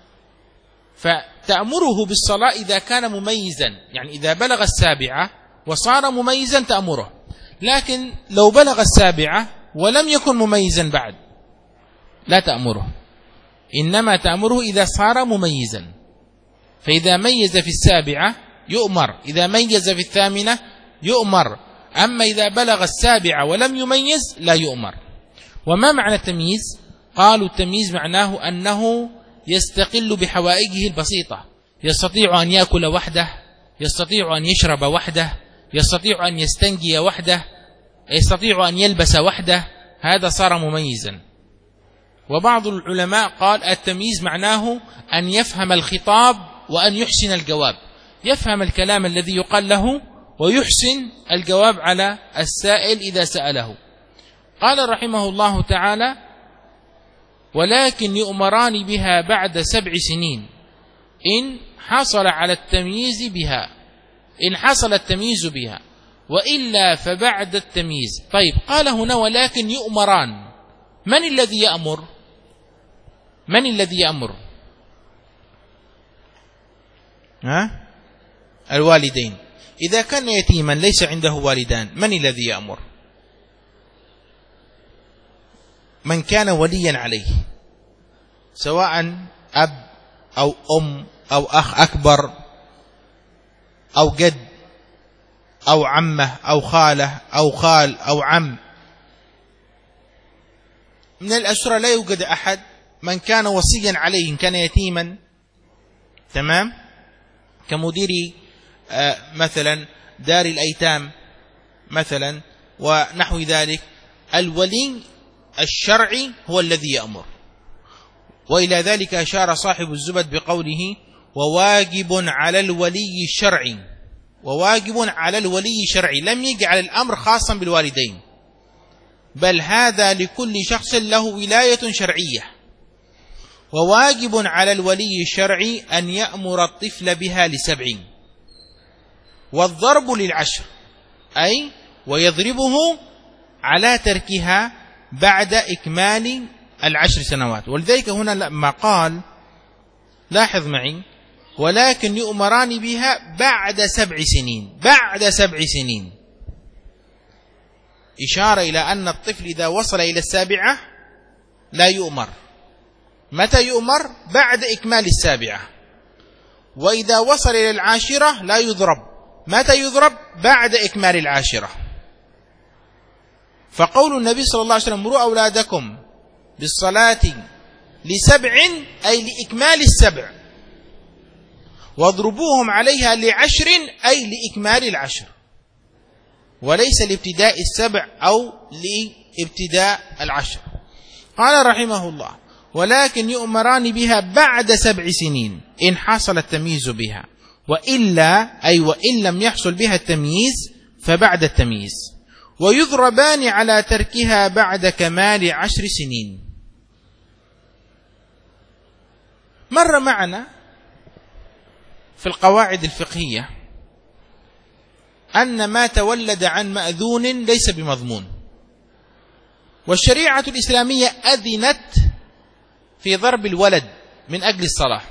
فتأمره بالصلاة إذا كان مميزا، يعني إذا بلغ السابعة وصار مميزا تأمره، لكن لو بلغ السابعة ولم يكن مميزا بعد لا تأمره، إنما تأمره إذا صار مميزا. فإذا ميز في السابعة يؤمر، إذا ميز في الثامنة يؤمر، أما إذا بلغ السابعة ولم يميز لا يؤمر. وما معنى التمييز؟ قالوا التمييز معناه أنه يستقل بحوائجه البسيطة، يستطيع أن يأكل وحده، يستطيع أن يشرب وحده، يستطيع أن يستنجي وحده، يستطيع أن يلبس وحده، هذا صار مميزا. وبعض العلماء قال التمييز معناه أن يفهم الخطاب وأن يحسن الجواب، يفهم الكلام الذي يقال له ويحسن الجواب على السائل إذا سأله. قال رحمه الله تعالى: ولكن يؤمران بها بعد سبع سنين إن حصل على التمييز بها إن حصل التمييز بها وإلا فبعد التمييز. طيب، قال هنا ولكن يؤمران، من الذي يأمر؟ من الذي يأمر؟ ها؟ الوالدين. إذا كان يتيما ليس عنده والدان من الذي يأمر؟ من كان وليا عليه، سواء أب أو أم أو أخ أكبر أو جد أو عمه أو خاله أو خال أو عم. من الأسرة لا يوجد أحد من كان وصيا عليه إن كان يتيما، تمام، كمدير آه مثلا دار الأيتام مثلا ونحو ذلك. الولي الشرعي هو الذي يأمر، وإلى ذلك أشار صاحب الزبد بقوله: وواجب على الولي الشرعي. وواجب على الولي الشرعي، لم يجعل الأمر خاصا بالوالدين، بل هذا لكل شخص له ولاية شرعية. وواجب على الولي الشرعي أن يأمر الطفل بها لسبع، والضرب للعشر، أي ويضربه على تركها بعد إكمال العشر سنوات. ولذلك هنا لما قال، لاحظ معي، ولكن يؤمران بها بعد سبع سنين، بعد سبع سنين، إشارة إلى أن الطفل إذا وصل إلى السابعة لا يؤمر. متى يؤمر؟ بعد إكمال السابعة. وإذا وصل إلى العاشرة لا يضرب. متى يضرب؟ بعد إكمال العاشرة. فقول النبي صلى الله عليه وسلم: مروا أولادكم بالصلاة لسبع، أي لإكمال السبع، واضربوهم عليها لعشر، أي لإكمال العشر، وليس لابتداء السبع أو لابتداء العشر. قال رحمه الله: ولكن يؤمران بها بعد سبع سنين إن حصل التمييز بها، وإلا أي وإن لم يحصل بها التمييز فبعد التمييز، ويضربان على تركها بعد كمال عشر سنين. مر معنا في القواعد الفقهية أن ما تولد عن مأذون ليس بمضمون، والشريعة الإسلامية أذنت في ضرب الولد من أجل الصلاة،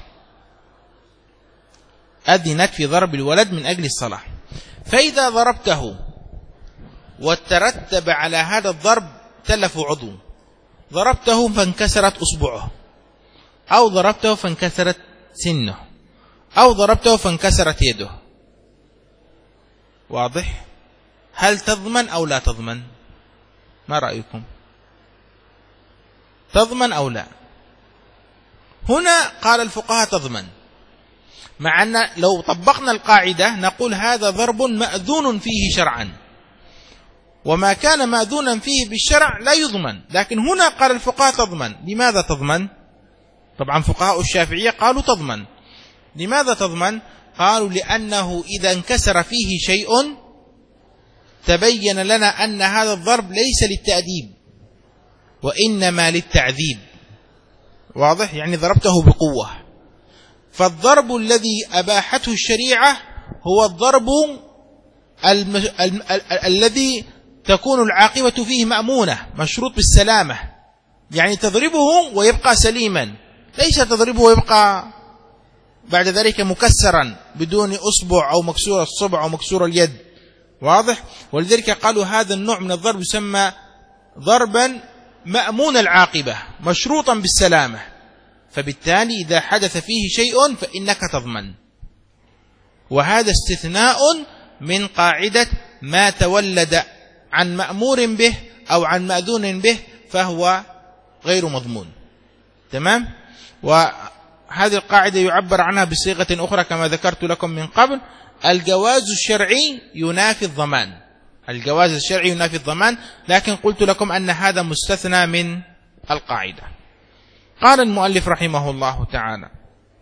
أذنت في ضرب الولد من أجل الصلاة. فإذا ضربته وترتب على هذا الضرب تلف عضو، ضربته فانكسرت أصبعه، أو ضربته فانكسرت سنه، أو ضربته فانكسرت يده، واضح؟ هل تضمن أو لا تضمن؟ ما رأيكم؟ تضمن أو لا؟ هنا قال الفقهاء تضمن، مع أن لو طبقنا القاعدة نقول هذا ضرب مأذون فيه شرعا، وما كان مأذونا فيه بالشرع لا يضمن. لكن هنا قال الفقهاء تضمن. لماذا تضمن؟ طبعا فقهاء الشافعية قالوا تضمن. لماذا تضمن؟ قالوا لأنه إذا انكسر فيه شيء تبين لنا أن هذا الضرب ليس للتأديب وإنما للتعذيب، واضح؟ يعني ضربته بقوة. فالضرب الذي أباحته الشريعة هو الضرب الم... ال... ال... ال... الذي تكون العاقبة فيه مأمونة، مشروط بالسلامة، يعني تضربه ويبقى سليما، ليس تضربه ويبقى بعد ذلك مكسرا بدون أصبع أو مكسور الصبع أو مكسور اليد، واضح؟ ولذلك قالوا هذا النوع من الضرب يسمى ضربا مأمون العاقبة مشروطا بالسلامة، فبالتالي إذا حدث فيه شيء فإنك تضمن. وهذا استثناء من قاعدة ما تولد عن مأمور به أو عن مأذون به فهو غير مضمون. تمام؟ وهذه القاعدة يعبر عنها بصيغة أخرى كما ذكرت لكم من قبل: الجواز الشرعي ينافي الضمان. الجواز الشرعي ينافي الضمان، لكن قلت لكم أن هذا مستثنى من القاعدة. قال المؤلف رحمه الله تعالى: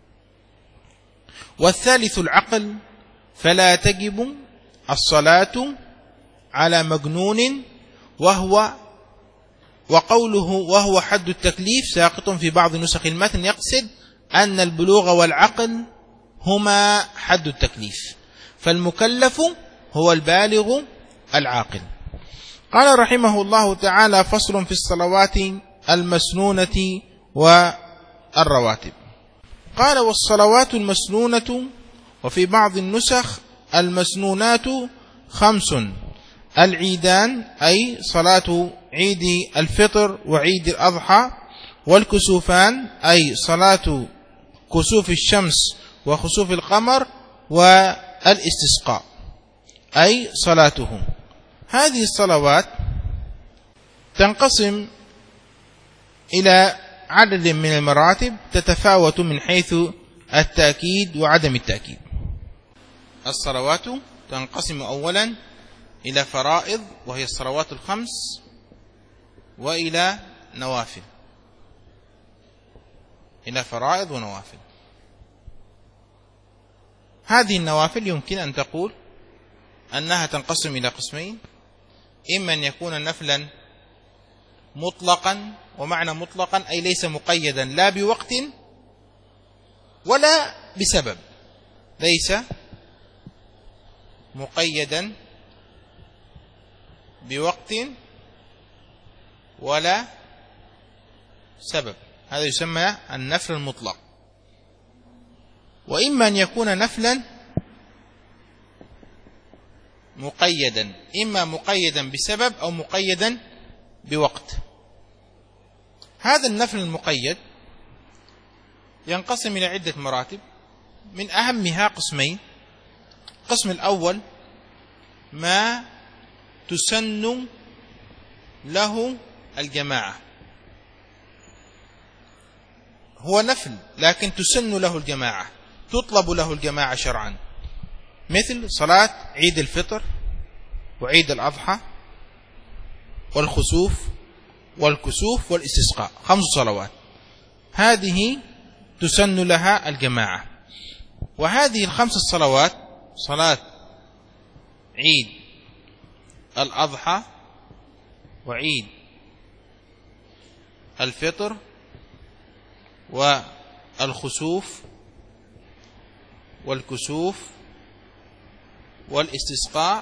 والثالث العقل، فلا تجب الصلاة على مجنون، وهو وقوله وهو حد التكليف ساقط في بعض نسخ المتن، يقصد أن البلوغ والعقل هما حد التكليف، فالمكلف هو البالغ العاقل. قال رحمه الله تعالى: فصل في الصلوات المسنونة والرواتب. قال: والصلوات المسنونة، وفي بعض النسخ المسنونات خمس: العيدان، أي صلاة عيد الفطر وعيد الأضحى، والكسوفان، أي صلاة كسوف الشمس وخسوف القمر، والاستسقاء، أي صلاته. هذه الصلوات تنقسم إلى عدد من المراتب تتفاوت من حيث التأكيد وعدم التأكيد. الصلوات تنقسم أولا إلى فرائض وهي الصلوات الخمس، وإلى نوافل، إلى فرائض ونوافل. هذه النوافل يمكن أن تقول أنها تنقسم إلى قسمين: إما أن يكون نفلا مطلقا، ومعنى مطلقا أي ليس مقيدا لا بوقت ولا بسبب، ليس مقيدا بوقت ولا سبب، هذا يسمى النفل المطلق. وإما أن يكون نفلا مقيدا، إما مقيدا بسبب أو مقيدا بوقت. هذا النفل المقيد ينقسم إلى عدة مراتب، من أهمها قسمين. القسم الأول ما تسن له الجماعة، هو نفل لكن تسن له الجماعة، تطلب له الجماعة شرعا، مثل صلاة عيد الفطر وعيد الأضحى والخسوف والكسوف والاستسقاء، خمس صلوات، هذه تسن لها الجماعة. وهذه الخمس الصلوات، صلاة عيد الأضحى وعيد الفطر والخسوف والكسوف والاستسقاء،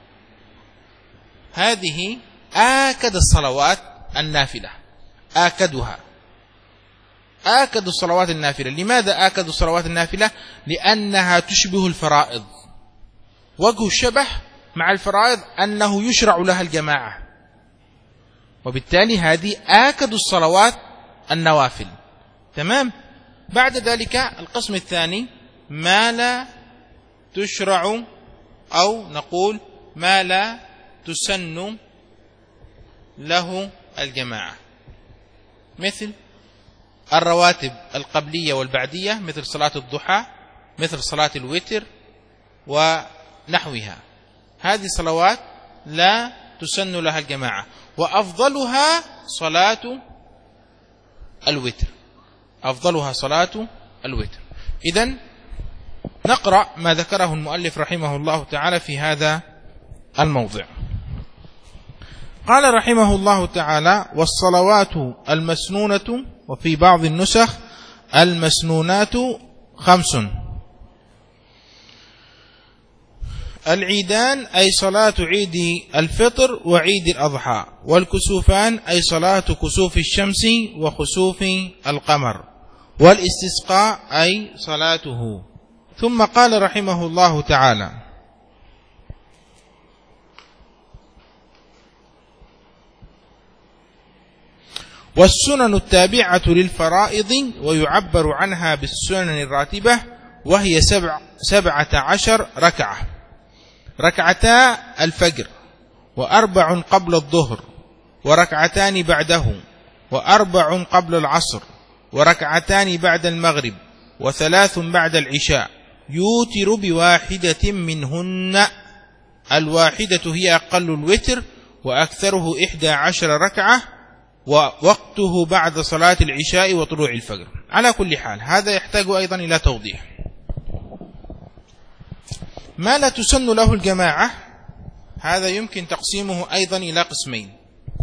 هذه آكد الصلوات النافلة، آكدها، آكد الصلوات النافلة. لماذا آكد الصلوات النافلة؟ لأنها تشبه الفرائض، وجه الشبه مع الفرائض أنه يشرع لها الجماعة، وبالتالي هذه آكد الصلوات النوافل. تمام. بعد ذلك القسم الثاني ما لا تشرع، أو نقول ما لا تسن له الجماعة، مثل الرواتب القبلية والبعدية، مثل صلاة الضحى، مثل صلاة الوتر ونحوها. هذه صلوات لا تسن لها الجماعة، وأفضلها صلاة الوتر، أفضلها صلاة الوتر. إذن نقرأ ما ذكره المؤلف رحمه الله تعالى في هذا الموضع. قال رحمه الله تعالى: والصلوات المسنونة، وفي بعض النسخ المسنونات خمس: العيدان أي صلاة عيد الفطر وعيد الأضحى، والكسوفان أي صلاة كسوف الشمس وخسوف القمر، والاستسقاء أي صلاته. ثم قال رحمه الله تعالى: والسنن التابعة للفرائض، ويعبر عنها بالسنن الراتبة، وهي سبع سبعة عشر ركعة: ركعتا الفجر، وأربع قبل الظهر، وركعتان بعده، وأربع قبل العصر، وركعتان بعد المغرب، وثلاث بعد العشاء، يوتر بواحدة منهن، الواحدة هي أقل الوتر، وأكثره إحدى عشر ركعة، ووقته بعد صلاة العشاء وطلوع الفجر. على كل حال هذا يحتاج أيضا إلى توضيح. ما لا تسن له الجماعة هذا يمكن تقسيمه أيضا إلى قسمين: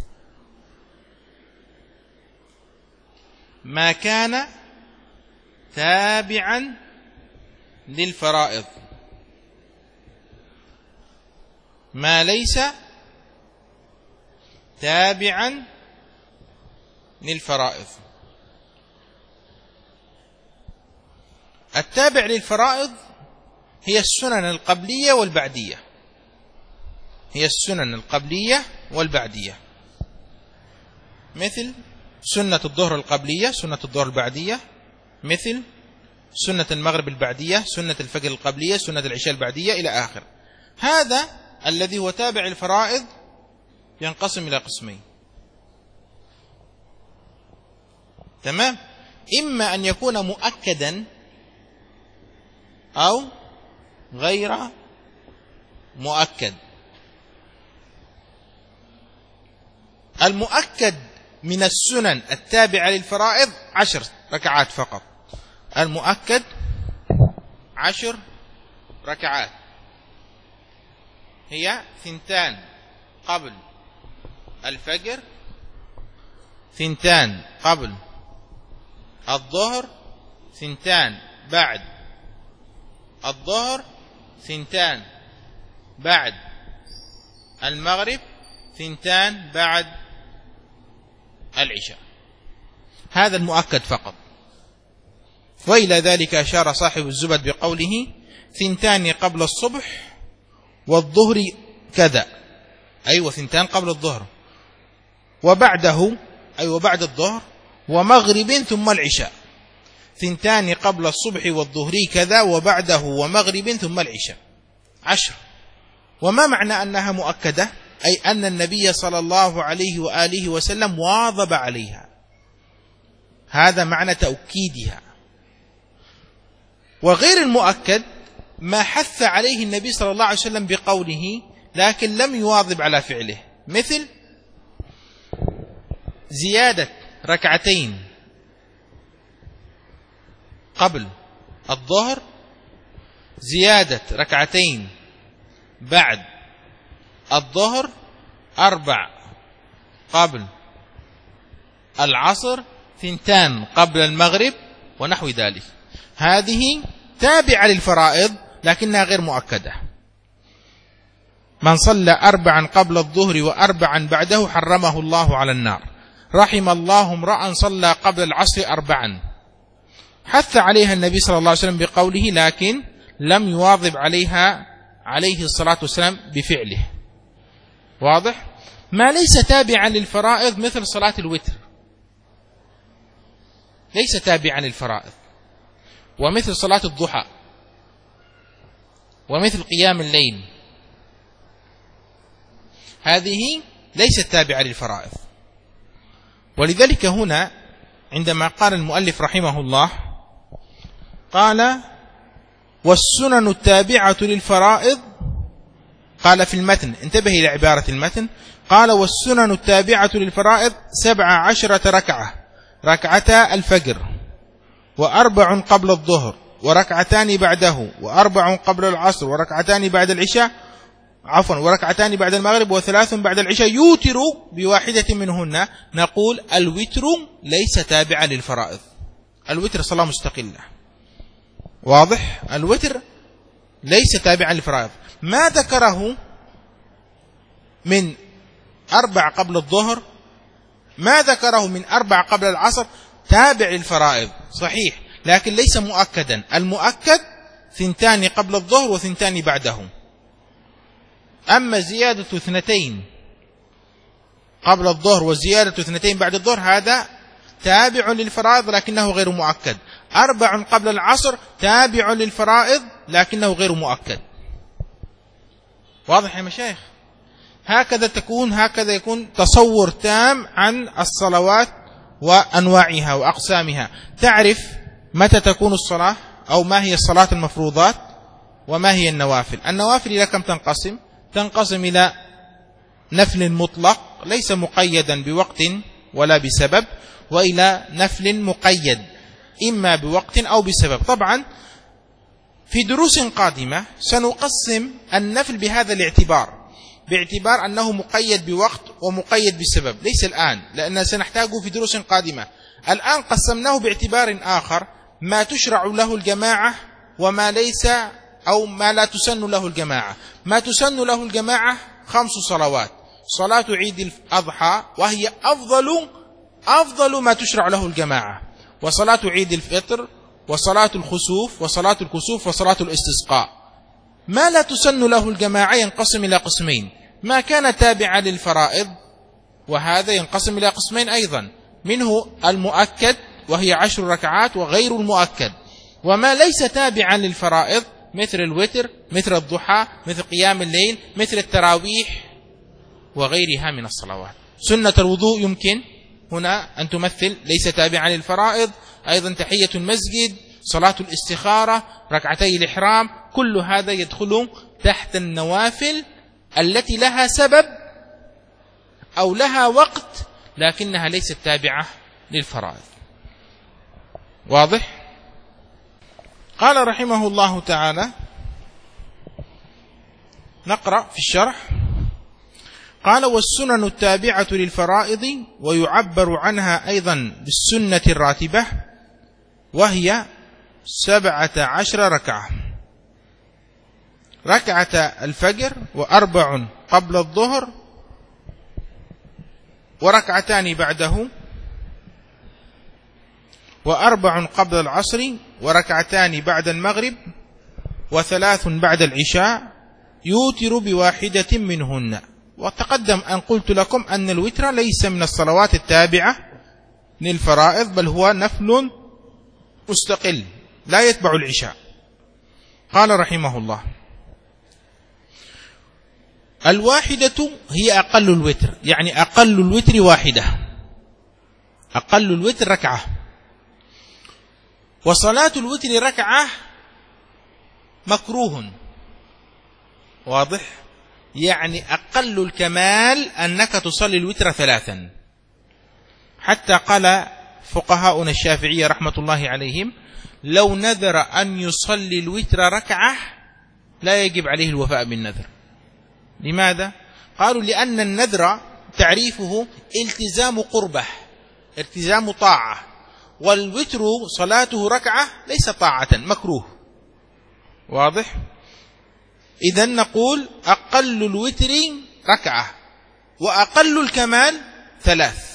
ما كان تابعا للفرائض، ما ليس تابعا للفرائض. التابع للفرائض هي السنن القبلية والبعدية، هي السنن القبلية والبعدية، مثل سنة الظهر القبلية، سنة الظهر البعدية، مثل سنة المغرب البعدية، سنة الفجر القبلية، سنة العشاء البعدية إلى آخر. هذا الذي هو تابع الفرائض ينقسم إلى قسمين. تمام. إما أن يكون مؤكدا أو غير مؤكد. المؤكد من السنن التابعة للفرائض عشر ركعات فقط، المؤكد عشر ركعات، هي ثنتان قبل الفجر ثنتان قبل الظهر، ثنتان بعد الظهر، ثنتان بعد المغرب، ثنتان بعد العشاء. هذا المؤكد فقط. وإلى ذلك أشار صاحب الزبد بقوله ثنتان قبل الصبح والظهر كذا، أي أيوة ثنتان قبل الظهر، وبعده أي أيوة وبعد الظهر، ومغرب ثم العشاء. ثنتان قبل الصبح والظهر كذا، وبعده ومغرب ثم العشاء. عشر. وما معنى أنها مؤكدة؟ أي أن النبي صلى الله عليه وآله وسلم واظب عليها، هذا معنى تأكيدها. وغير المؤكد ما حث عليه النبي صلى الله عليه وسلم بقوله لكن لم يواظب على فعله، مثل زيادة ركعتين قبل الظهر، زيادة ركعتين بعد الظهر، أربع قبل العصر، ثنتان قبل المغرب، ونحو ذلك. هذه تابعة للفرائض لكنها غير مؤكدة. من صلى أربعا قبل الظهر وأربعا بعده حرمه الله على النار. رحم الله امرأ صلى قبل العصر أربعا، حث عليها النبي صلى الله عليه وسلم بقوله لكن لم يواظب عليها عليه الصلاة والسلام بفعله. واضح؟ ما ليس تابعا للفرائض مثل صلاة الوتر، ليس تابعا للفرائض، ومثل صلاة الضحى، ومثل قيام الليل، هذه ليست تابعة للفرائض. ولذلك هنا عندما قال المؤلف رحمه الله قال والسنن التابعة للفرائض، قال في المتن، انتبه إلى عبارة المتن، قال والسنن التابعة للفرائض سبع عشرة ركعة، ركعتا الفجر، وأربع قبل الظهر، وركعتان بعده، وأربع قبل العصر، وركعتان بعد العشاء، عفوا وركعتان بعد المغرب، وثلاث بعد العشاء، يوتر بواحدة منهن. نقول الوتر ليس تابعا للفرائض، الوتر صلاة مستقلة. واضح؟ الوتر ليس تابعا للفرائض. ما ذكره من أربع قبل الظهر، ما ذكره من أربع قبل العصر تابع للفرائض صحيح، لكن ليس مؤكدا. المؤكد ثنتان قبل الظهر وثنتان بعده. أما زيادة اثنتين قبل الظهر وزيادة اثنتين بعد الظهر هذا تابع للفرائض لكنه غير مؤكد. أربع قبل العصر تابع للفرائض لكنه غير مؤكد. واضح يا مشايخ؟ هكذا تكون هكذا يكون تصور تام عن الصلوات وأنواعها وأقسامها. تعرف متى تكون الصلاة أو ما هي الصلاة المفروضات وما هي النوافل. النوافل إلى كم تنقسم؟ تنقسم إلى نفل مطلق ليس مقيدا بوقت ولا بسبب، وإلى نفل مقيد إما بوقت أو بسبب. طبعا في دروس قادمة سنقسم النفل بهذا الاعتبار، باعتبار أنه مقيد بوقت ومقيد بسبب، ليس الآن لأننا سنحتاجه في دروس قادمة. الآن قسمناه باعتبار آخر، ما تشرع له الجماعة وما ليس أو ما لا تسن له الجماعة. ما تسن له الجماعة خمس صلوات: صلاة عيد الأضحى وهي أفضل أفضل ما تشرع له الجماعة، وصلاة عيد الفطر، وصلاة الخسوف، وصلاة الكسوف، وصلاة الاستسقاء. ما لا تسن له الجماعة ينقسم إلى قسمين: ما كان تابعا للفرائض، وهذا ينقسم إلى قسمين أيضا، منه المؤكد وهي عشر ركعات وغير المؤكد، وما ليس تابعا للفرائض مثل الوتر، مثل الضحى، مثل قيام الليل، مثل التراويح وغيرها من الصلوات. سنة الوضوء يمكن هنا أن تمثل ليس تابعا للفرائض، أيضا تحية المسجد، صلاة الاستخارة، ركعتي الإحرام، كل هذا يدخل تحت النوافل التي لها سبب أو لها وقت لكنها ليست تابعة للفرائض. واضح؟ قال رحمه الله تعالى، نقرأ في الشرح: قال والسنن التابعة للفرائض ويعبر عنها أيضا بالسنة الراتبة وهي سبعة عشر ركعة، ركعة الفجر وأربع قبل الظهر وركعتان بعده وأربع قبل العصر وركعتان بعد المغرب وثلاث بعد العشاء يوتر بواحدة منهن. وتقدم أن قلت لكم أن الوتر ليس من الصلوات التابعة للفرائض، بل هو نفل مستقل لا يتبع العشاء. قال رحمه الله الواحدة هي أقل الوتر، يعني أقل الوتر واحدة، أقل الوتر ركعة، وصلاة الوتر ركعة مكروه. واضح؟ يعني أقل الكمال أنك تصلي الوتر ثلاثا، حتى قال فقهاؤنا الشافعية رحمة الله عليهم لو نذر أن يصلي الوتر ركعة لا يجب عليه الوفاء بالنذر. لماذا؟ قالوا لأن النذر تعريفه التزام قربة، التزام طاعة، والوتر صلاته ركعة ليس طاعة، مكروه. واضح؟ إذن نقول أقل الوتر ركعة وأقل الكمال ثلاث،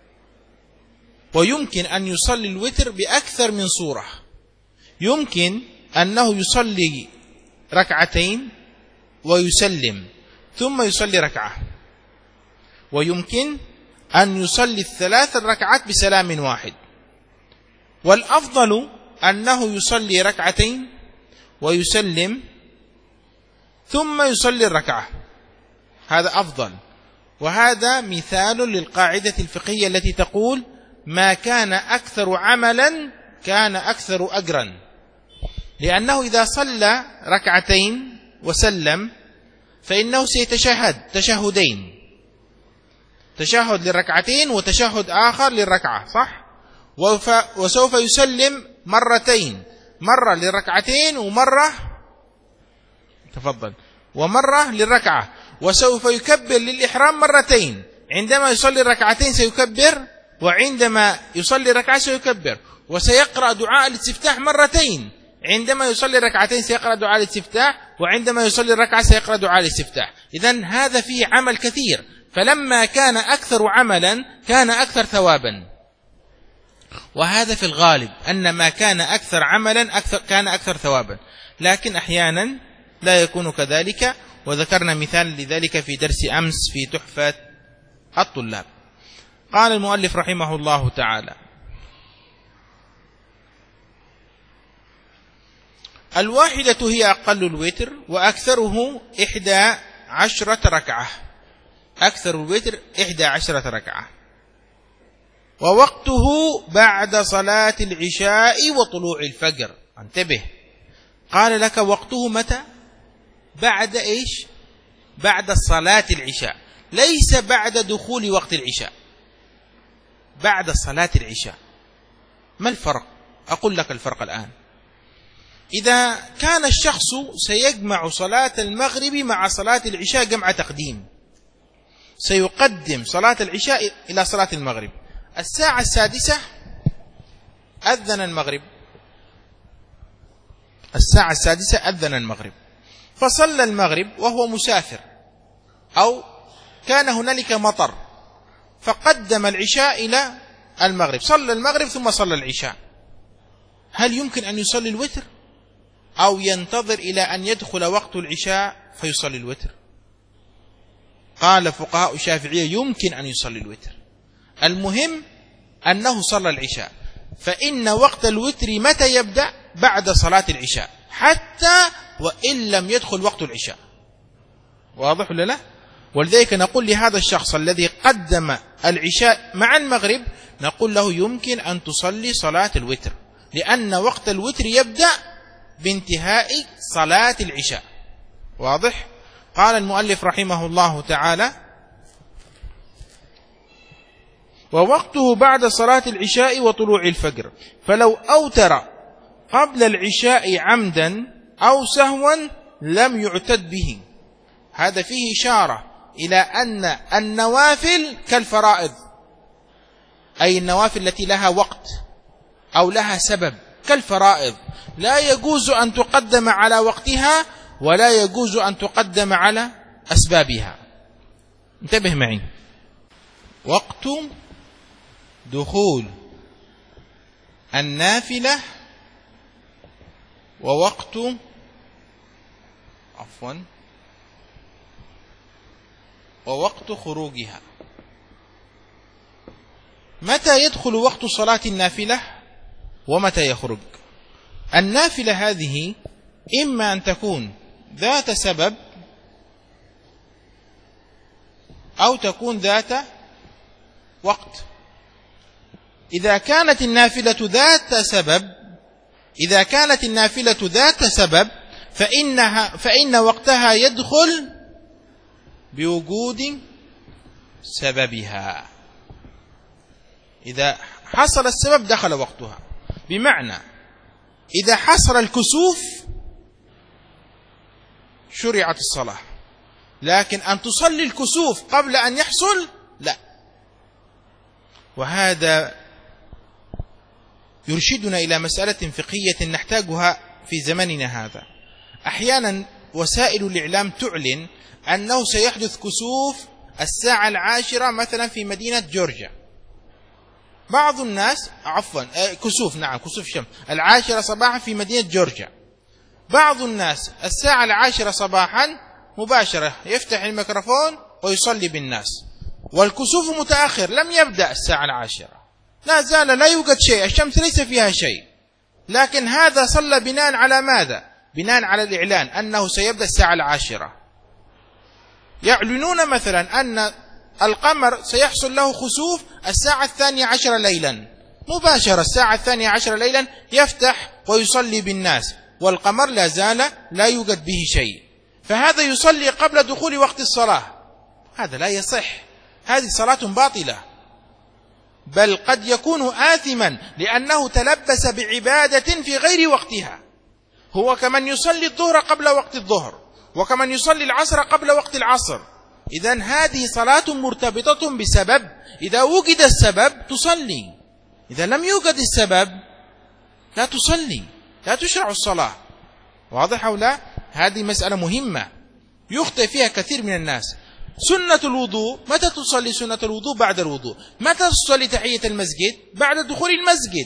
ويمكن أن يصلي الوتر بأكثر من صورة. يمكن أنه يصلي ركعتين ويسلم ثم يصلي ركعة، ويمكن أن يصلي الثلاث الركعات بسلام واحد، والأفضل أنه يصلي ركعتين ويسلم ثم يصلي الركعة، هذا أفضل. وهذا مثال للقاعدة الفقهية التي تقول ما كان أكثر عملا كان أكثر أجرا، لأنه إذا صلى ركعتين وسلم فإنه سيتشهد تشهدين، تشهد للركعتين وتشهد آخر للركعة، صح؟ وسوف يسلم مرتين، مرة للركعتين ومرة تفضل ومرة للركعة، وسوف يكبر للإحرام مرتين، عندما يصلي الركعتين سيكبر، وعندما يصلي الركعة سيكبر، وسيقرأ دعاء الاستفتاح مرتين، عندما يصلي الركعتين سيقرأ دعاء الاستفتاح، وعندما يصلي الركعة سيقرأ دعاء الاستفتاح. إذن هذا فيه عمل كثير، فلما كان أكثر عملا كان أكثر ثوابا. وهذا في الغالب أن ما كان أكثر عملا أكثر كان أكثر ثوابا، لكن أحيانا لا يكون كذلك، وذكرنا مثال لذلك في درس أمس في تحفة الطلاب. قال المؤلف رحمه الله تعالى الواحدة هي أقل الوتر وأكثره إحدى عشرة ركعة، أكثر الوتر إحدى عشرة ركعة، ووقته بعد صلاة العشاء وطلوع الفجر. انتبه، قال لك وقته متى؟ بعد إيش؟ بعد صلاة العشاء، ليس بعد دخول وقت العشاء، بعد صلاة العشاء. ما الفرق؟ أقول لك الفرق الآن. إذا كان الشخص سيجمع صلاة المغرب مع صلاة العشاء جمع تقديم، سيقدم صلاة العشاء إلى صلاة المغرب، الساعة السادسة أذن المغرب، الساعة السادسة أذن المغرب، فصلى المغرب وهو مسافر أو كان هنالك مطر، فقدم العشاء إلى المغرب، صلى المغرب ثم صلى العشاء. هل يمكن أن يصلي الوتر أو ينتظر إلى أن يدخل وقت العشاء فيصلي الوتر؟ قال فقهاء الشافعية يمكن أن يصلي الوتر، المهم أنه صلى العشاء، فإن وقت الوتر متى يبدأ؟ بعد صلاة العشاء، حتى وإن لم يدخل وقت العشاء. واضح ولا لا؟ ولذلك نقول لهذا الشخص الذي قدم العشاء مع المغرب، نقول له يمكن أن تصلي صلاة الوتر، لأن وقت الوتر يبدأ بانتهاء صلاة العشاء. واضح؟ قال المؤلف رحمه الله تعالى ووقته بعد صلاة العشاء وطلوع الفجر، فلو أوتر قبل العشاء عمدا أو سهوا لم يعتد به. هذا فيه إشارة إلى أن النوافل كالفرائض، أي النوافل التي لها وقت أو لها سبب كالفرائض، لا يجوز أن تقدم على وقتها ولا يجوز أن تقدم على أسبابها. انتبه معي، وقت دخول النافلة ووقت عفوا ووقت خروجها. متى يدخل وقت صلاة النافلة ومتى يخرج؟ النافلة هذه إما أن تكون ذات سبب أو تكون ذات وقت. إذا كانت النافلة ذات سبب إذا كانت النافلة ذات سبب فإنها فإن وقتها يدخل بوجود سببها. إذا حصل السبب دخل وقتها. بمعنى إذا حصل الكسوف شرعت الصلاة، لكن أن تصلي الكسوف قبل أن يحصل لا. وهذا يرشدنا إلى مسألة فقهية نحتاجها في زمننا هذا. أحيانا وسائل الإعلام تعلن أنه سيحدث كسوف الساعة العاشرة مثلا في مدينة جورجيا. بعض الناس عفوا كسوف نعم كسوف شمس العاشرة صباحا في مدينة جورجيا. بعض الناس الساعة العاشرة صباحا مباشرة يفتح الميكروفون ويصلي بالناس، والكسوف متأخر لم يبدأ الساعة العاشرة، لا زال لا يوجد شيء، الشمس ليس فيها شيء، لكن هذا صلى بناء على ماذا؟ بناء على الإعلان أنه سيبدأ الساعة العاشرة. يعلنون مثلا أن القمر سيحصل له خسوف الساعة الثانية عشر ليلا، مباشرة الساعة الثانية عشر ليلا يفتح ويصلي بالناس، والقمر لا زال لا يوجد به شيء، فهذا يصلي قبل دخول وقت الصلاة. هذا لا يصح، هذه صلاة باطلة، بل قد يكون آثما لأنه تلبس بعبادة في غير وقتها. هو كمن يصلي الظهر قبل وقت الظهر، وكمن يصلي العصر قبل وقت العصر. إذن هذه صلاة مرتبطة بسبب، إذا وجد السبب تصلي، إذا لم يوجد السبب لا تصلي، لا تشرع الصلاة. واضح أو لا؟ هذه مسألة مهمة يخطئ فيها كثير من الناس. سنة الوضوء، متى تصلي سنة الوضوء؟ بعد الوضوء. متى تصلي تحية المسجد؟ بعد دخول المسجد.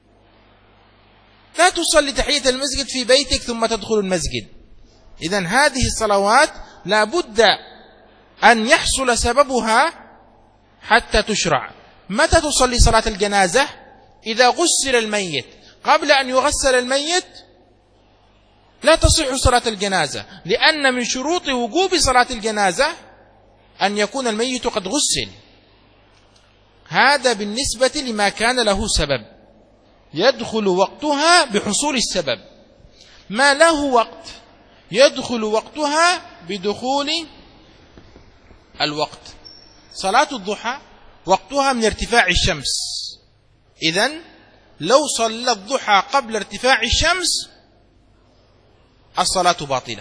لا تصلي تحية المسجد في بيتك ثم تدخل المسجد. إذن هذه الصلوات لا بد أن يحصل سببها حتى تشرع. متى تصلي صلاة الجنازة؟ إذا غسل الميت. قبل أن يغسل الميت لا تصح صلاة الجنازة، لأن من شروط وجوب صلاة الجنازة أن يكون الميت قد غسل. هذا بالنسبة لما كان له سبب، يدخل وقتها بحصول السبب. ما له وقت يدخل وقتها بدخول الوقت. صلاة الضحى وقتها من ارتفاع الشمس، إذن لو صلى الضحى قبل ارتفاع الشمس الصلاة باطلة.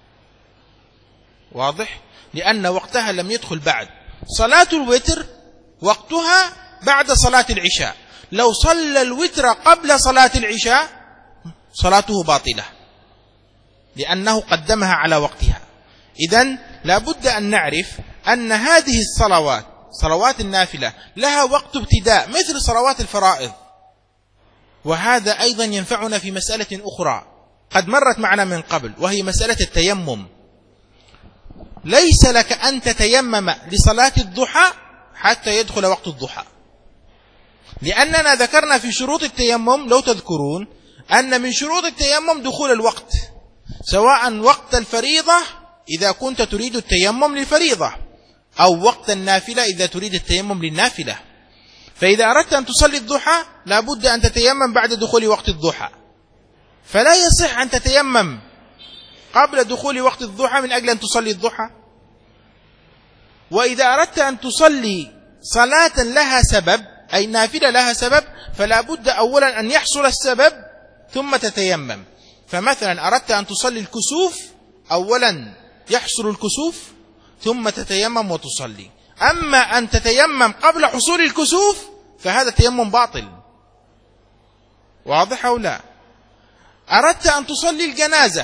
واضح؟ لأن وقتها لم يدخل بعد. صلاة الوتر وقتها بعد صلاة العشاء، لو صلى الوتر قبل صلاة العشاء صلاته باطلة لأنه قدمها على وقتها. إذن لابد أن نعرف أن هذه الصلوات صلوات النافلة لها وقت ابتداء مثل صلوات الفرائض. وهذا أيضا ينفعنا في مسألة أخرى قد مرت معنا من قبل، وهي مسألة التيمم. ليس لك أن تتيمم لصلاة الضحى حتى يدخل وقت الضحى، لأننا ذكرنا في شروط التيمم لو تذكرون أن من شروط التيمم دخول الوقت، سواء وقت الفريضة إذا كنت تريد التيمم للفريضة، أو وقت النافلة إذا تريد التيمم للنافلة. فإذا أردت أن تصلي الضحى لابد أن تتيمم بعد دخول وقت الضحى، فلا يصح أن تتيمم قبل دخول وقت الضحى من أجل أن تصلي الضحى. وإذا أردت أن تصلي صلاة لها سبب أي نافلة لها سبب فلا بد أولا أن يحصل السبب ثم تتيمم. فمثلا أردت أن تصلي الكسوف، أولا يحصل الكسوف ثم تتيمم وتصلي. أما أن تتيمم قبل حصول الكسوف فهذا تيمم باطل. واضح أو لا؟ أردت أن تصلي الجنازة،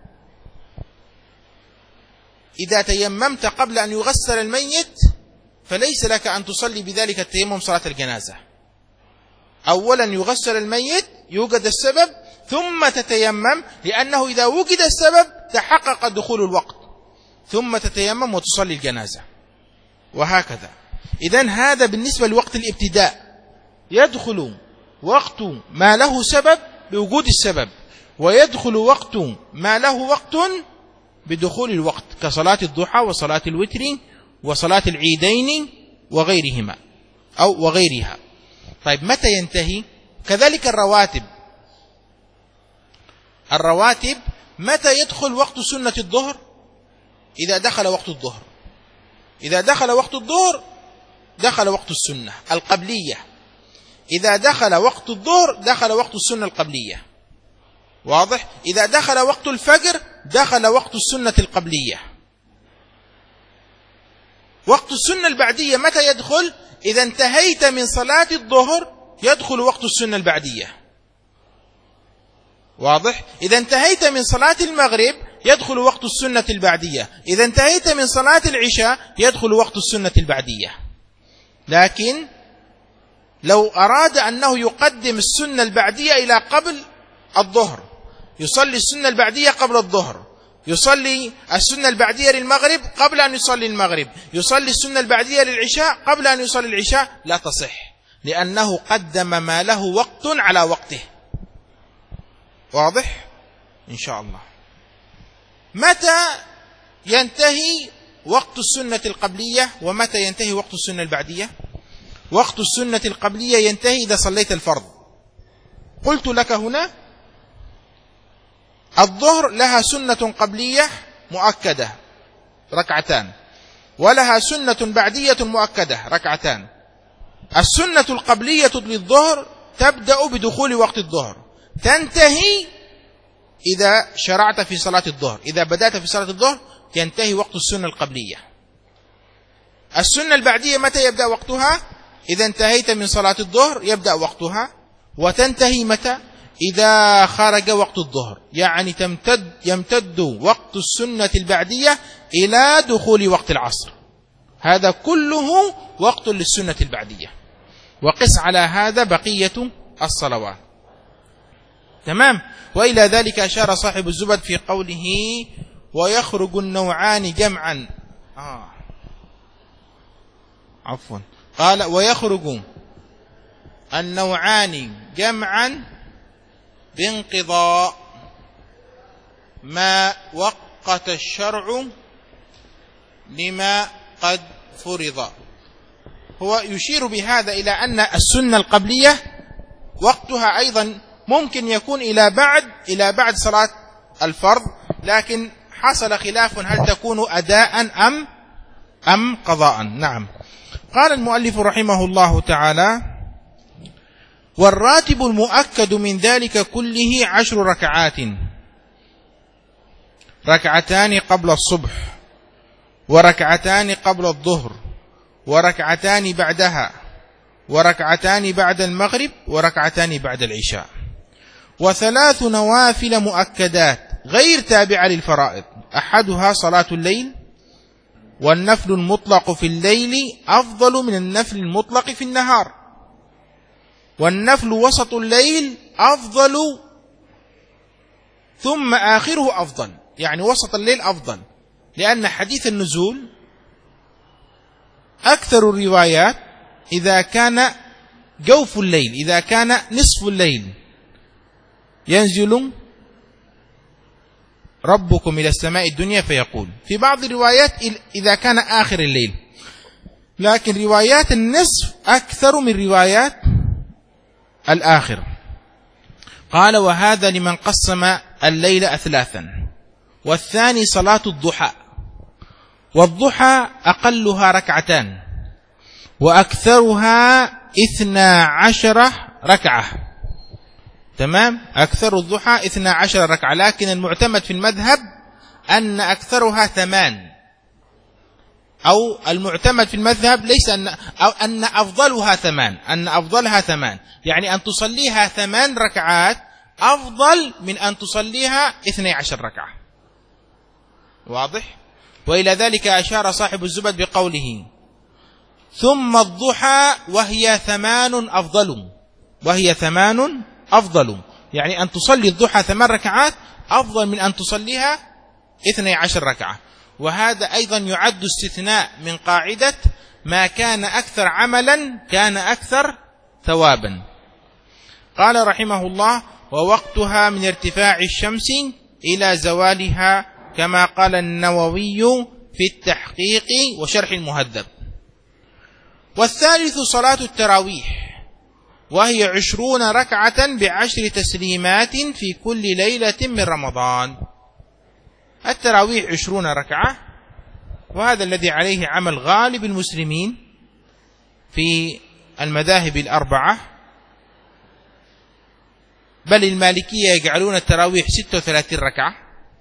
إذا تيممت قبل أن يغسل الميت فليس لك أن تصلي بذلك التيمم صلاة الجنازة. أولا يغسل الميت، يوجد السبب، ثم تتيمم، لأنه إذا وجد السبب تحقق دخول الوقت، ثم تتيمم وتصلي الجنازة، وهكذا. إذن هذا بالنسبة لوقت الابتداء. يدخل وقت ما له سبب بوجود السبب، ويدخل وقت ما له وقت بدخول الوقت، كصلاة الضحى وصلاة الوتر وصلاة العيدين وغيرهما أو وغيرها. طيب متى ينتهي؟ كذلك الرواتب. الرواتب متى يدخل وقت سنة الظهر؟ إذا دخل وقت الظهر. إذا دخل وقت الظهر دخل وقت السنة القبلية. إذا دخل وقت الظهر دخل وقت السنة القبلية. واضح؟ إذا دخل وقت الفجر دخل وقت السنة القبلية. وقت السنة البعدية متى يدخل؟ إذا انتهيت من صلاة الظهر يدخل وقت السنة البعدية. واضح؟ إذا انتهيت من صلاة المغرب يدخل وقت السنة البعدية. إذا انتهيت من صلاة العشاء يدخل وقت السنة البعدية. لكن لو أراد أنه يقدم السنة البعدية إلى قبل الظهر، يصلي السنة البعدية قبل الظهر، يصلي السنة البعدية للمغرب قبل أن يصلي المغرب، يصلي السنة البعدية للعشاء قبل أن يصلي العشاء، لا تصح، لأنه قدم ما له وقت على وقته. واضح؟ إن شاء الله. متى ينتهي وقت السنة القبلية ومتى ينتهي وقت السنة البعدية؟ وقت السنة القبلية ينتهي إذا صليت الفرض. قلت لك هنا الظهر لها سنة قبلية مؤكدة ركعتان، ولها سنة بعدية مؤكدة ركعتان. السنة القبلية للظهر تبدأ بدخول وقت الظهر، تنتهي إذا شرعت في صلاة الظهر. إذا بدأت في صلاة الظهر ينتهي وقت السنة القبلية. السنة البعدية متى يبدأ وقتها؟ إذا انتهيت من صلاة الظهر يبدأ وقتها، وتنتهي متى؟ إذا خرج وقت الظهر، يعني تمتد يمتد وقت السنة البعدية إلى دخول وقت العصر. هذا كله وقت للسنة البعدية، وقس على هذا بقية الصلوات. تمام. وإلى ذلك أشار صاحب الزبد في قوله ويخرج النوعان جمعا. آه. عفوا، قال ويخرج النوعان جمعا بانقضاء ما وقت الشرع لما قد فرض. هو يشير بهذا إلى أن السنة القبلية وقتها أيضا ممكن يكون إلى بعد إلى بعد صلاة الفرض، لكن حصل خلاف هل تكون أداء أم أم قضاء. نعم. قال المؤلف رحمه الله تعالى والراتب المؤكد من ذلك كله عشر ركعات، ركعتان قبل الصبح، وركعتان قبل الظهر، وركعتان بعدها، وركعتان بعد المغرب، وركعتان بعد العشاء، وثلاث نوافل مؤكدات غير تابعة للفرائض. أحدها صلاة الليل، والنفل المطلق في الليل أفضل من النفل المطلق في النهار، والنفل وسط الليل أفضل ثم آخره أفضل، يعني وسط الليل أفضل، لأن حديث النزول أكثر الروايات إذا كان جوف الليل، إذا كان نصف الليل ينزل ربكم إلى السماء الدنيا فيقول. في بعض الروايات إذا كان آخر الليل، لكن روايات النصف أكثر من روايات الآخر. قال وهذا لمن قسم الليل أثلاثا. والثاني صلاة الضحى، والضحى أقلها ركعتان وأكثرها اثنا عشر ركعة. تمام. أكثر الضحى اثنا عشر ركعة، لكن المعتمد في المذهب أن أكثرها ثمان، أو المعتمد في المذهب ليس أن أو أن أفضلها ثمان، أن أفضلها ثمان، يعني أن تصليها ثمان ركعات أفضل من أن تصليها اثني عشر ركعة. واضح؟ وإلى ذلك أشار صاحب الزبد بقوله: ثم الضحى وهي ثمان أفضل، وهي ثمان أفضل، يعني أن تصلي الضحى ثمان ركعات أفضل من أن تصليها اثني عشر ركعة. وهذا أيضا يعد استثناء من قاعدة ما كان أكثر عملا كان أكثر ثوابا. قال رحمه الله: ووقتها من ارتفاع الشمس إلى زوالها، كما قال النووي في التحقيق وشرح المهذب. والثالث صلاة التراويح، وهي عشرون ركعة بعشر تسليمات في كل ليلة من رمضان. التراويح عشرون ركعة، وهذا الذي عليه عمل غالب المسلمين في المذاهب الأربعة، بل المالكية يجعلون التراويح ستة وثلاثين ركعة.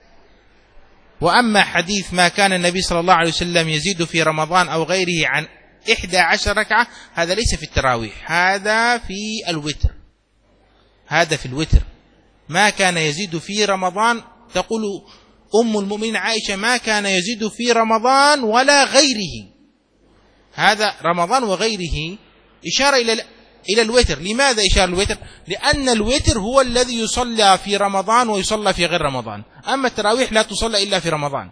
وأما حديث ما كان النبي صلى الله عليه وسلم يزيد في رمضان أو غيره عن إحدى عشر ركعة، هذا ليس في التراويح، هذا في الوتر، هذا في الوتر. ما كان يزيد في رمضان، تقول أم المؤمنين عائشة: ما كان يزيد في رمضان ولا غيره. هذا رمضان وغيره إشارة إلى إلى الوتر. لماذا إشارة الوتر؟ لأن الوتر هو الذي يصلى في رمضان ويصلى في غير رمضان، أما التراويح لا تصلى إلا في رمضان.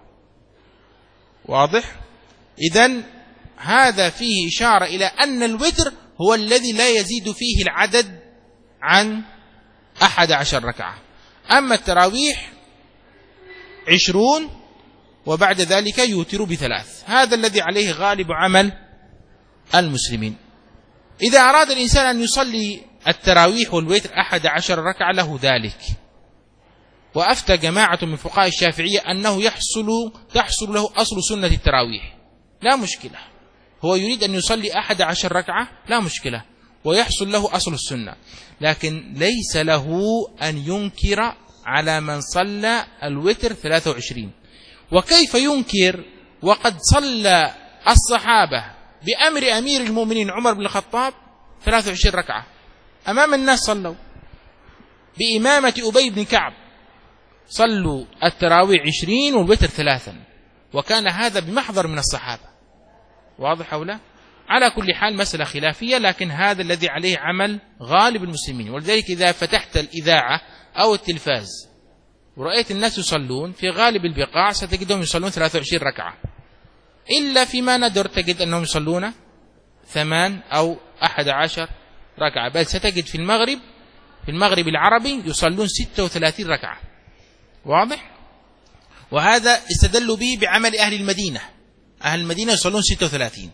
واضح؟ إذن هذا فيه إشارة إلى أن الوتر هو الذي لا يزيد فيه العدد عن أحد عشر ركعة، أما التراويح عشرون، وبعد ذلك يوتر بثلاث. هذا الذي عليه غالب عمل المسلمين. إذا أراد الإنسان أن يصلي التراويح والوتر أحد عشر ركعة له ذلك. وأفتى جماعة من فقهاء الشافعية أنه يحصل تحصل له أصل سنة التراويح، لا مشكلة. هو يريد أن يصلي أحد عشر ركعة، لا مشكلة، ويحصل له أصل السنة، لكن ليس له أن ينكر على من صلى الوتر ثلاثة وعشرين. وكيف ينكر وقد صلى الصحابة بأمر أمير المؤمنين عمر بن الخطاب ثلاثة وعشرين ركعة أمام الناس، صلوا بإمامة أبي بن كعب، صلوا التراويح عشرين والوتر ثلاثا، وكان هذا بمحضر من الصحابة. واضح أو لا؟ على كل حال مسألة خلافية، لكن هذا الذي عليه عمل غالب المسلمين. ولذلك إذا فتحت الإذاعة أو التلفاز ورأيت الناس يصلون في غالب البقاع ستجدهم يصلون ثلاثة وعشرين ركعة، إلا فيما ندر تجد أنهم يصلون ثمان أو أحد عشر ركعة، بل ستجد في المغرب في المغرب العربي يصلون ستة وثلاثين ركعة. واضح؟ وهذا استدلوا به بعمل أهل المدينة، أهل المدينة يصلون ستة وثلاثين،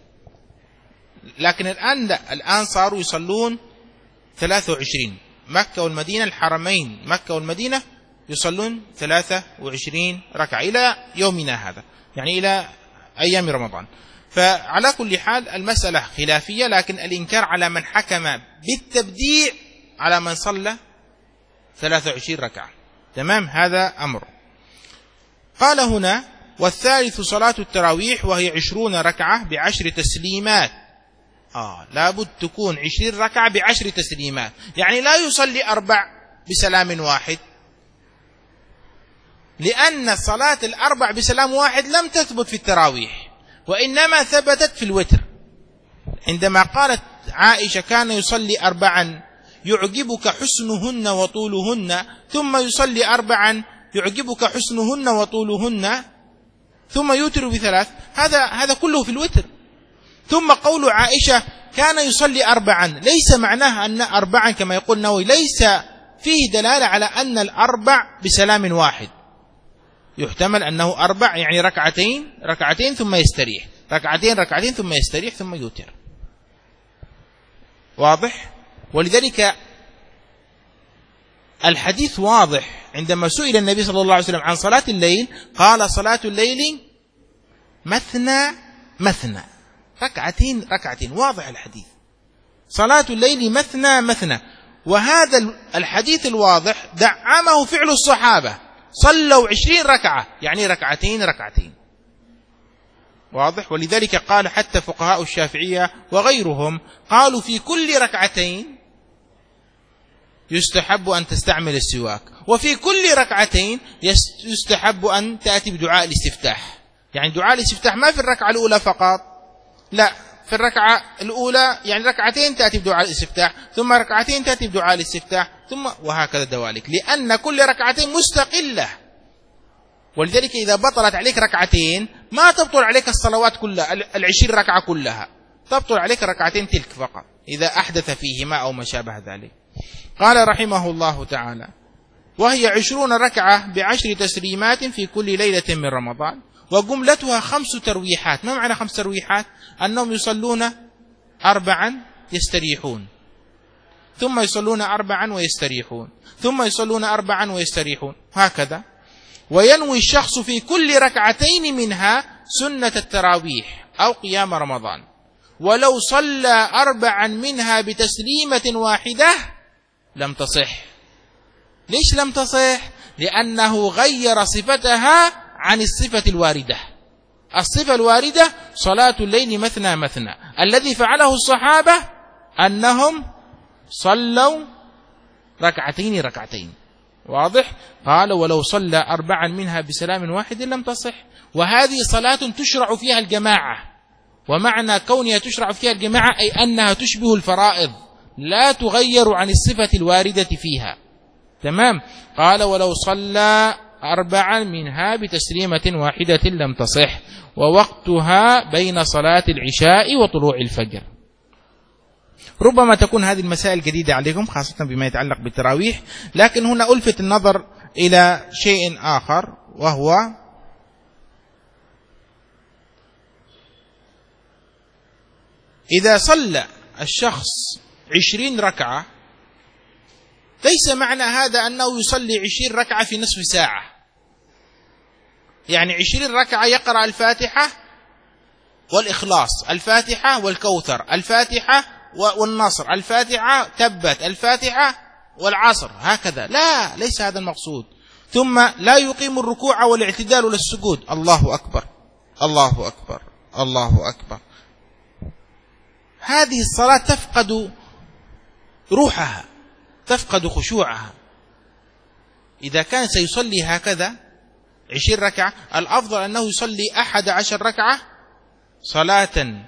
لكن الآن لا، الآن صاروا يصلون ثلاثة وعشرين. مكة والمدينة، الحرمين مكة والمدينة يصلون ثلاثة وعشرين ركعة إلى يومنا هذا، يعني إلى أيام رمضان. فعلى كل حال المسألة خلافية، لكن الإنكار على من حكم بالتبديع على من صلى ثلاثة وعشرين ركعة. تمام؟ هذا أمر. قال هنا: والثالث صلاة التراويح، وهي عشرون ركعة بعشر تسليمات. آه لابد تكون عشرين ركعة بعشر تسليمات، يعني لا يصلي أربع بسلام واحد، لأن صلاة الأربع بسلام واحد لم تثبت في التراويح، وإنما ثبتت في الوتر. عندما قالت عائشة: كان يصلي أربعا يعجبك حسنهن وطولهن، ثم يصلي أربعا يعجبك حسنهن وطولهن، ثم يوتر بثلاث، هذا هذا كله في الوتر. ثم قول عائشة: كان يصلي أربعا، ليس معناه أن أربعا كما يقول النووي، ليس فيه دلالة على أن الأربع بسلام واحد، يحتمل أنه أربع يعني ركعتين ركعتين ثم يستريح، ركعتين ركعتين ثم يستريح ثم يوتر. واضح؟ ولذلك الحديث واضح. عندما سئل النبي صلى الله عليه وسلم عن صلاة الليل قال: صلاة الليل مثنى مثنى، ركعتين ركعتين. واضح الحديث، صلاة الليل مثنى مثنى. وهذا الحديث الواضح دعمه فعل الصحابة، صلوا عشرين ركعة يعني ركعتين ركعتين. واضح. ولذلك قال حتى فقهاء الشافعية وغيرهم قالوا في كل ركعتين يستحب أن تستعمل السواك، وفي كل ركعتين يستحب أن تأتي بدعاء الاستفتاح. يعني دعاء الاستفتاح ما في الركعة الأولى فقط، لا، في الركعة الأولى يعني ركعتين تأتي بدعاء الاستفتاح، ثم ركعتين تأتي بدعاء الاستفتاح، ثم وهكذا دوالك، لأن كل ركعتين مستقلة. ولذلك إذا بطلت عليك ركعتين ما تبطل عليك الصلوات كلها، العشرين ركعة كلها، تبطل عليك ركعتين تلك فقط إذا أحدث فيهما أو ما شابه ذلك. قال رحمه الله تعالى: وهي عشرون ركعة بعشر تسليمات في كل ليلة من رمضان، وجملتها خمس ترويحات. ما معنى خمس ترويحات؟ أنهم يصلون أربعا يستريحون، ثم يصلون أربعا ويستريحون، ثم يصلون أربعا ويستريحون، هكذا. وينوي الشخص في كل ركعتين منها سنة التراويح أو قيام رمضان، ولو صلى أربعا منها بتسليمة واحدة لم تصح. ليش لم تصح؟ لأنه غير صفتها عن الصفة الواردة. الصفة الواردة صلاة الليل مثنى مثنى، الذي فعله الصحابة أنهم صلوا ركعتين ركعتين، واضح؟ قال: ولو صلى أربعا منها بسلام واحد لم تصح. وهذه صلاة تشرع فيها الجماعة، ومعنى كونها تشرع فيها الجماعة أي أنها تشبه الفرائض، لا تغير عن الصفة الواردة فيها. تمام. قال: ولو صلى أربعا منها بتسليمة واحدة لم تصح، ووقتها بين صلاة العشاء وطلوع الفجر. ربما تكون هذه المسائل جديدة عليكم، خاصة بما يتعلق بالتراويح، لكن هنا ألفت النظر إلى شيء آخر، وهو إذا صلى الشخص عشرين ركعة ليس معنى هذا أنه يصلي عشرين ركعة في نصف ساعة. يعني عشرين ركعة يقرأ الفاتحة والإخلاص، الفاتحة والكوثر، الفاتحة والنصر، الفاتحة تبت، الفاتحة والعصر، هكذا. لا، ليس هذا المقصود. ثم لا يقيم الركوع والاعتدال ولا السجود. الله أكبر، الله أكبر، الله أكبر. هذه الصلاة تفقد روحها، تفقد خشوعها. إذا كان سيصلي هكذا عشرين ركعة، الأفضل أنه يصلي أحد عشر ركعة صلاة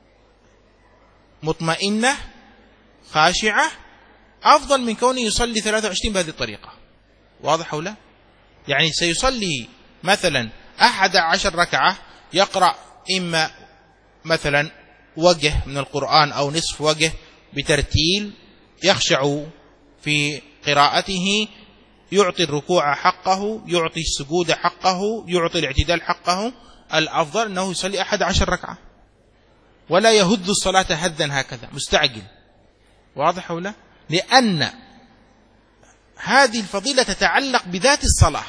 مطمئنة خاشعة، أفضل من كونه يصلي ثلاثة وعشرين بهذه الطريقة. واضح أو لا؟ يعني سيصلي مثلا أحد عشر ركعة، يقرأ إما مثلا وجه من القرآن أو نصف وجه بترتيل، يخشع في قراءته، يعطي الركوع حقه، يعطي السجود حقه، يعطي الاعتدال حقه. الأفضل أنه يصلي أحد عشر ركعة ولا يهد الصلاة هدا هكذا مستعجل. واضح أو لا؟ لأن هذه الفضيلة تتعلق بذات الصلاة،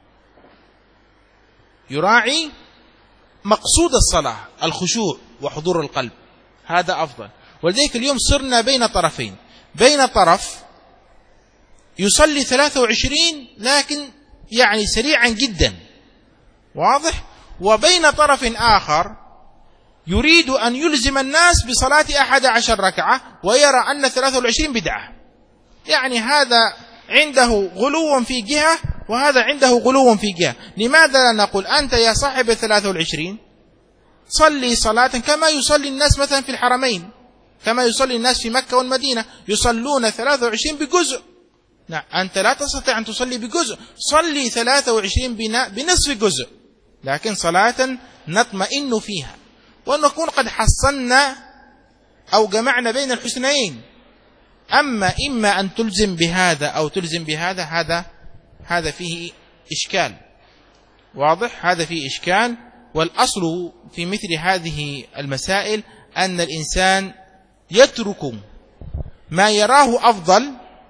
يراعي مقصود الصلاة الخشوع وحضور القلب، هذا أفضل. ولذلك اليوم صرنا بين طرفين، بين طرف يصلي ثلاثة وعشرين لكن يعني سريعا جدا، واضح، وبين طرف آخر يريد أن يلزم الناس بصلاة أحد عشر ركعة ويرى أن ثلاثة وعشرين بدعة. يعني هذا عنده غلو في جهة وهذا عنده غلو في جهة. لماذا لا نقول أنت يا صاحب الثلاثة والعشرين صلي صلاة كما يصلي الناس مثلا في الحرمين، كما يصلي الناس في مكة والمدينة، يصلون ثلاثة وعشرين بجزء. لا، أنت لا تستطيع أن تصلي بجزء، صلي ثلاثة وعشرين بنصف جزء، لكن صلاة نطمئن فيها ونكون قد حصلنا أو جمعنا بين الحسنين. أما إما أن تلزم بهذا أو تلزم بهذا، هذا هذا فيه إشكال. واضح؟ هذا فيه إشكال. والأصل في مثل هذه المسائل أن الإنسان يترك ما يراه أفضل،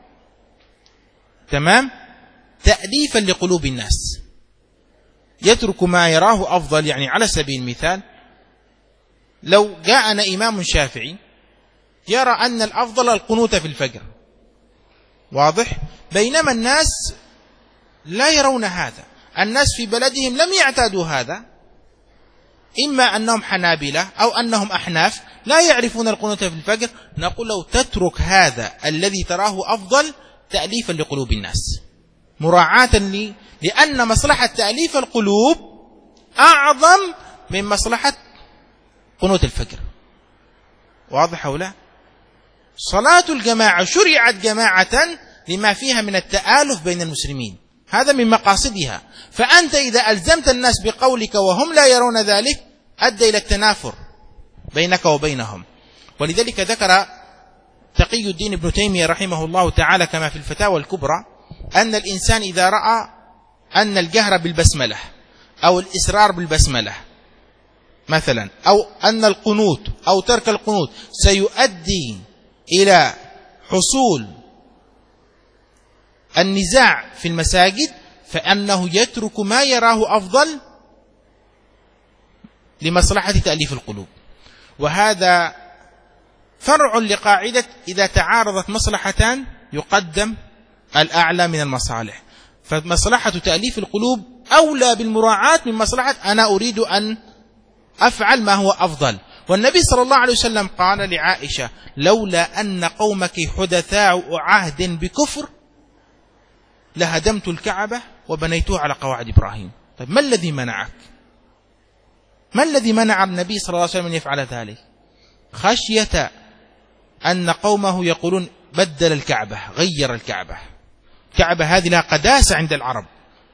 تمام، تأليفا لقلوب الناس. يترك ما يراه أفضل. يعني على سبيل المثال، لو جاءنا إمام شافعي يرى أن الأفضل القنوت في الفجر، واضح، بينما الناس لا يرون هذا، الناس في بلدهم لم يعتادوا هذا، إما أنهم حنابلة أو أنهم أحناف لا يعرفون القنوت في الفجر، نقول له تترك هذا الذي تراه أفضل تأليفا لقلوب الناس، مراعاة لي، لأن مصلحة تأليف القلوب أعظم من مصلحة قنوت الفجر. واضح أو لا؟ صلاة الجماعة شرعت جماعة لما فيها من التآلف بين المسلمين، هذا من مقاصدها. فأنت إذا ألزمت الناس بقولك وهم لا يرون ذلك أدى إلى التنافر بينك وبينهم. ولذلك ذكر تقي الدين ابن تيمية رحمه الله تعالى كما في الفتاوى الكبرى أن الإنسان إذا رأى أن الجهر بالبسملة أو الإسرار بالبسملة مثلا، أو أن القنوت أو ترك القنوت سيؤدي إلى حصول النزاع في المساجد، فأنه يترك ما يراه أفضل لمصلحة تأليف القلوب. وهذا فرع لقاعدة إذا تعارضت مصلحتان يقدم الأعلى من المصالح، فمصلحة تأليف القلوب أولى بالمراعاة من مصلحة أنا أريد أن أفعل ما هو أفضل. والنبي صلى الله عليه وسلم قال لعائشة لولا أن قومك حدثاء عهد بكفر لهدمت الكعبة وبنيتها على قواعد إبراهيم. طيب ما الذي منعك؟ ما الذي منع النبي صلى الله عليه وسلم أن يفعل ذلك؟ خشية أن قومه يقولون بدل الكعبة، غير الكعبة. الكعبة هذه لها قداسة عند العرب،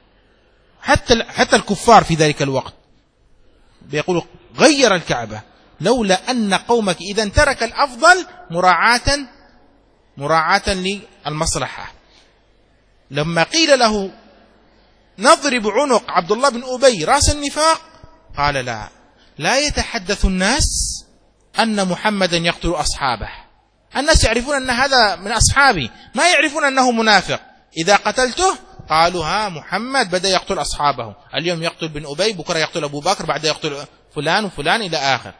حتى حتى الكفار في ذلك الوقت بيقولوا غير الكعبة. لولا أن قومك إذا ترك الأفضل مراعاة مراعاة للمصلحة. لما قيل له نضرب عنق عبد الله بن أبي رأس النفاق قال لا لا يتحدث الناس أن محمدا يقتل أصحابه، الناس يعرفون أن هذا من أصحابي، ما يعرفون أنه منافق. إذا قتلته قالوا ها محمد بدأ يقتل أصحابه، اليوم يقتل بن أبي، بكرة يقتل أبو بكر، بعد يقتل فلان وفلان إلى آخر.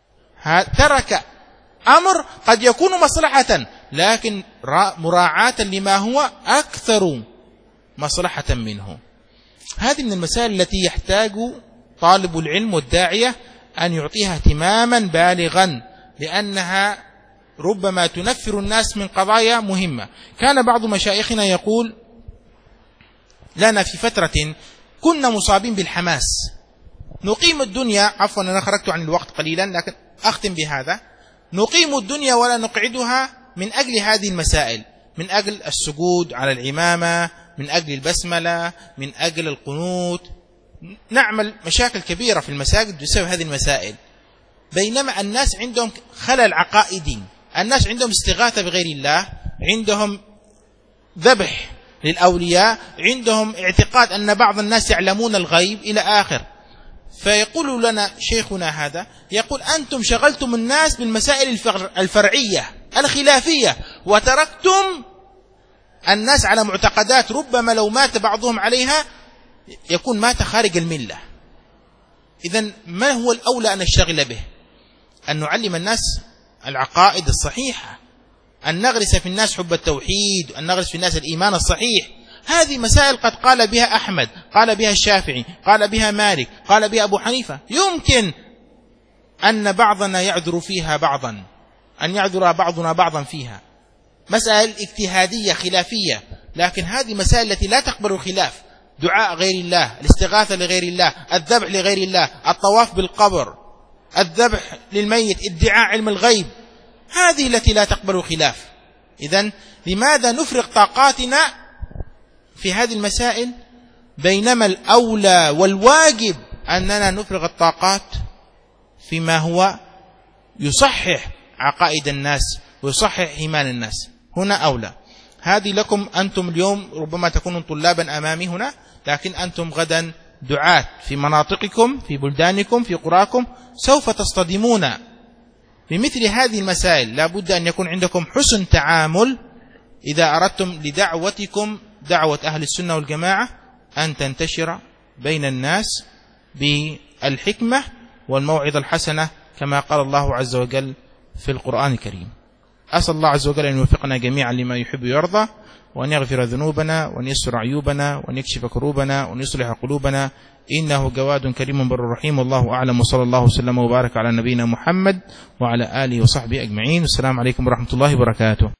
ترك أمر قد يكون مصلحة لكن مراعاة لما هو أكثر مصلحة منه. هذه من المسائل التي يحتاج طالب العلم والداعية أن يعطيها اهتماما بالغا، لأنها ربما تنفر الناس من قضايا مهمة. كان بعض مشايخنا يقول لنا في فترة كنا مصابين بالحماس، نقيم الدنيا، عفوا أنا خرجت عن الوقت قليلا لكن أختم بهذا، نقيم الدنيا ولا نقعدها من أجل هذه المسائل، من أجل السجود على العمامة، من أجل البسملة، من أجل القنوت، نعمل مشاكل كبيرة في المساجد بسبب هذه المسائل. بينما الناس عندهم خلل عقائدي، الناس عندهم استغاثة بغير الله، عندهم ذبح للأولياء، عندهم اعتقاد أن بعض الناس يعلمون الغيب إلى آخر. فيقول لنا شيخنا هذا، يقول أنتم شغلتم الناس بالمسائل الفرعية الخلافية وتركتم الناس على معتقدات ربما لو مات بعضهم عليها يكون مات خارج الملة. إذن ما هو الأولى أن نشتغل به؟ أن نعلم الناس العقائد الصحيحة، أن نغرس في الناس حب التوحيد، أن نغرس في الناس الإيمان الصحيح. هذه مسائل قد قال بها أحمد، قال بها الشافعي، قال بها مالك، قال بها أبو حنيفة، يمكن أن بعضنا يعذر فيها بعضا، أن يعذر بعضنا بعضا فيها، مسائل اجتهادية خلافية، لكن هذه مسائل التي لا تقبل الخلاف، دعاء غير الله، الاستغاثة لغير الله، الذبح لغير الله، الطواف بالقبر، الذبح للميت، ادعاء علم الغيب، هذه التي لا تقبل الخلاف. إذن لماذا نفرغ طاقاتنا في هذه المسائل بينما الأولى والواجب أننا نفرغ الطاقات فيما هو يصحح عقائد الناس ويصحح إيمان الناس؟ هنا أولى. هذه لكم أنتم اليوم، ربما تكونوا طلابا أمامي هنا، لكن أنتم غدا دعاة في مناطقكم، في بلدانكم، في قراكم، سوف تصطدمون بمثل هذه المسائل. لا بد أن يكون عندكم حسن تعامل إذا أردتم لدعوتكم دعوة أهل السنة والجماعة أن تنتشر بين الناس بالحكمة والموعظة الحسنة كما قال الله عز وجل في القرآن الكريم. أسأل الله عز وجل أن يوفقنا جميعا لما يحب ويرضى، وأن يغفر ذنوبنا، وأن يسر عيوبنا، وأن يكشف كروبنا، وأن يصلح قلوبنا، إنه جواد كريم بر رحيم. والله أعلم، وصلى الله وسلم وبارك على نبينا محمد وعلى آله وصحبه أجمعين. والسلام عليكم ورحمة الله وبركاته.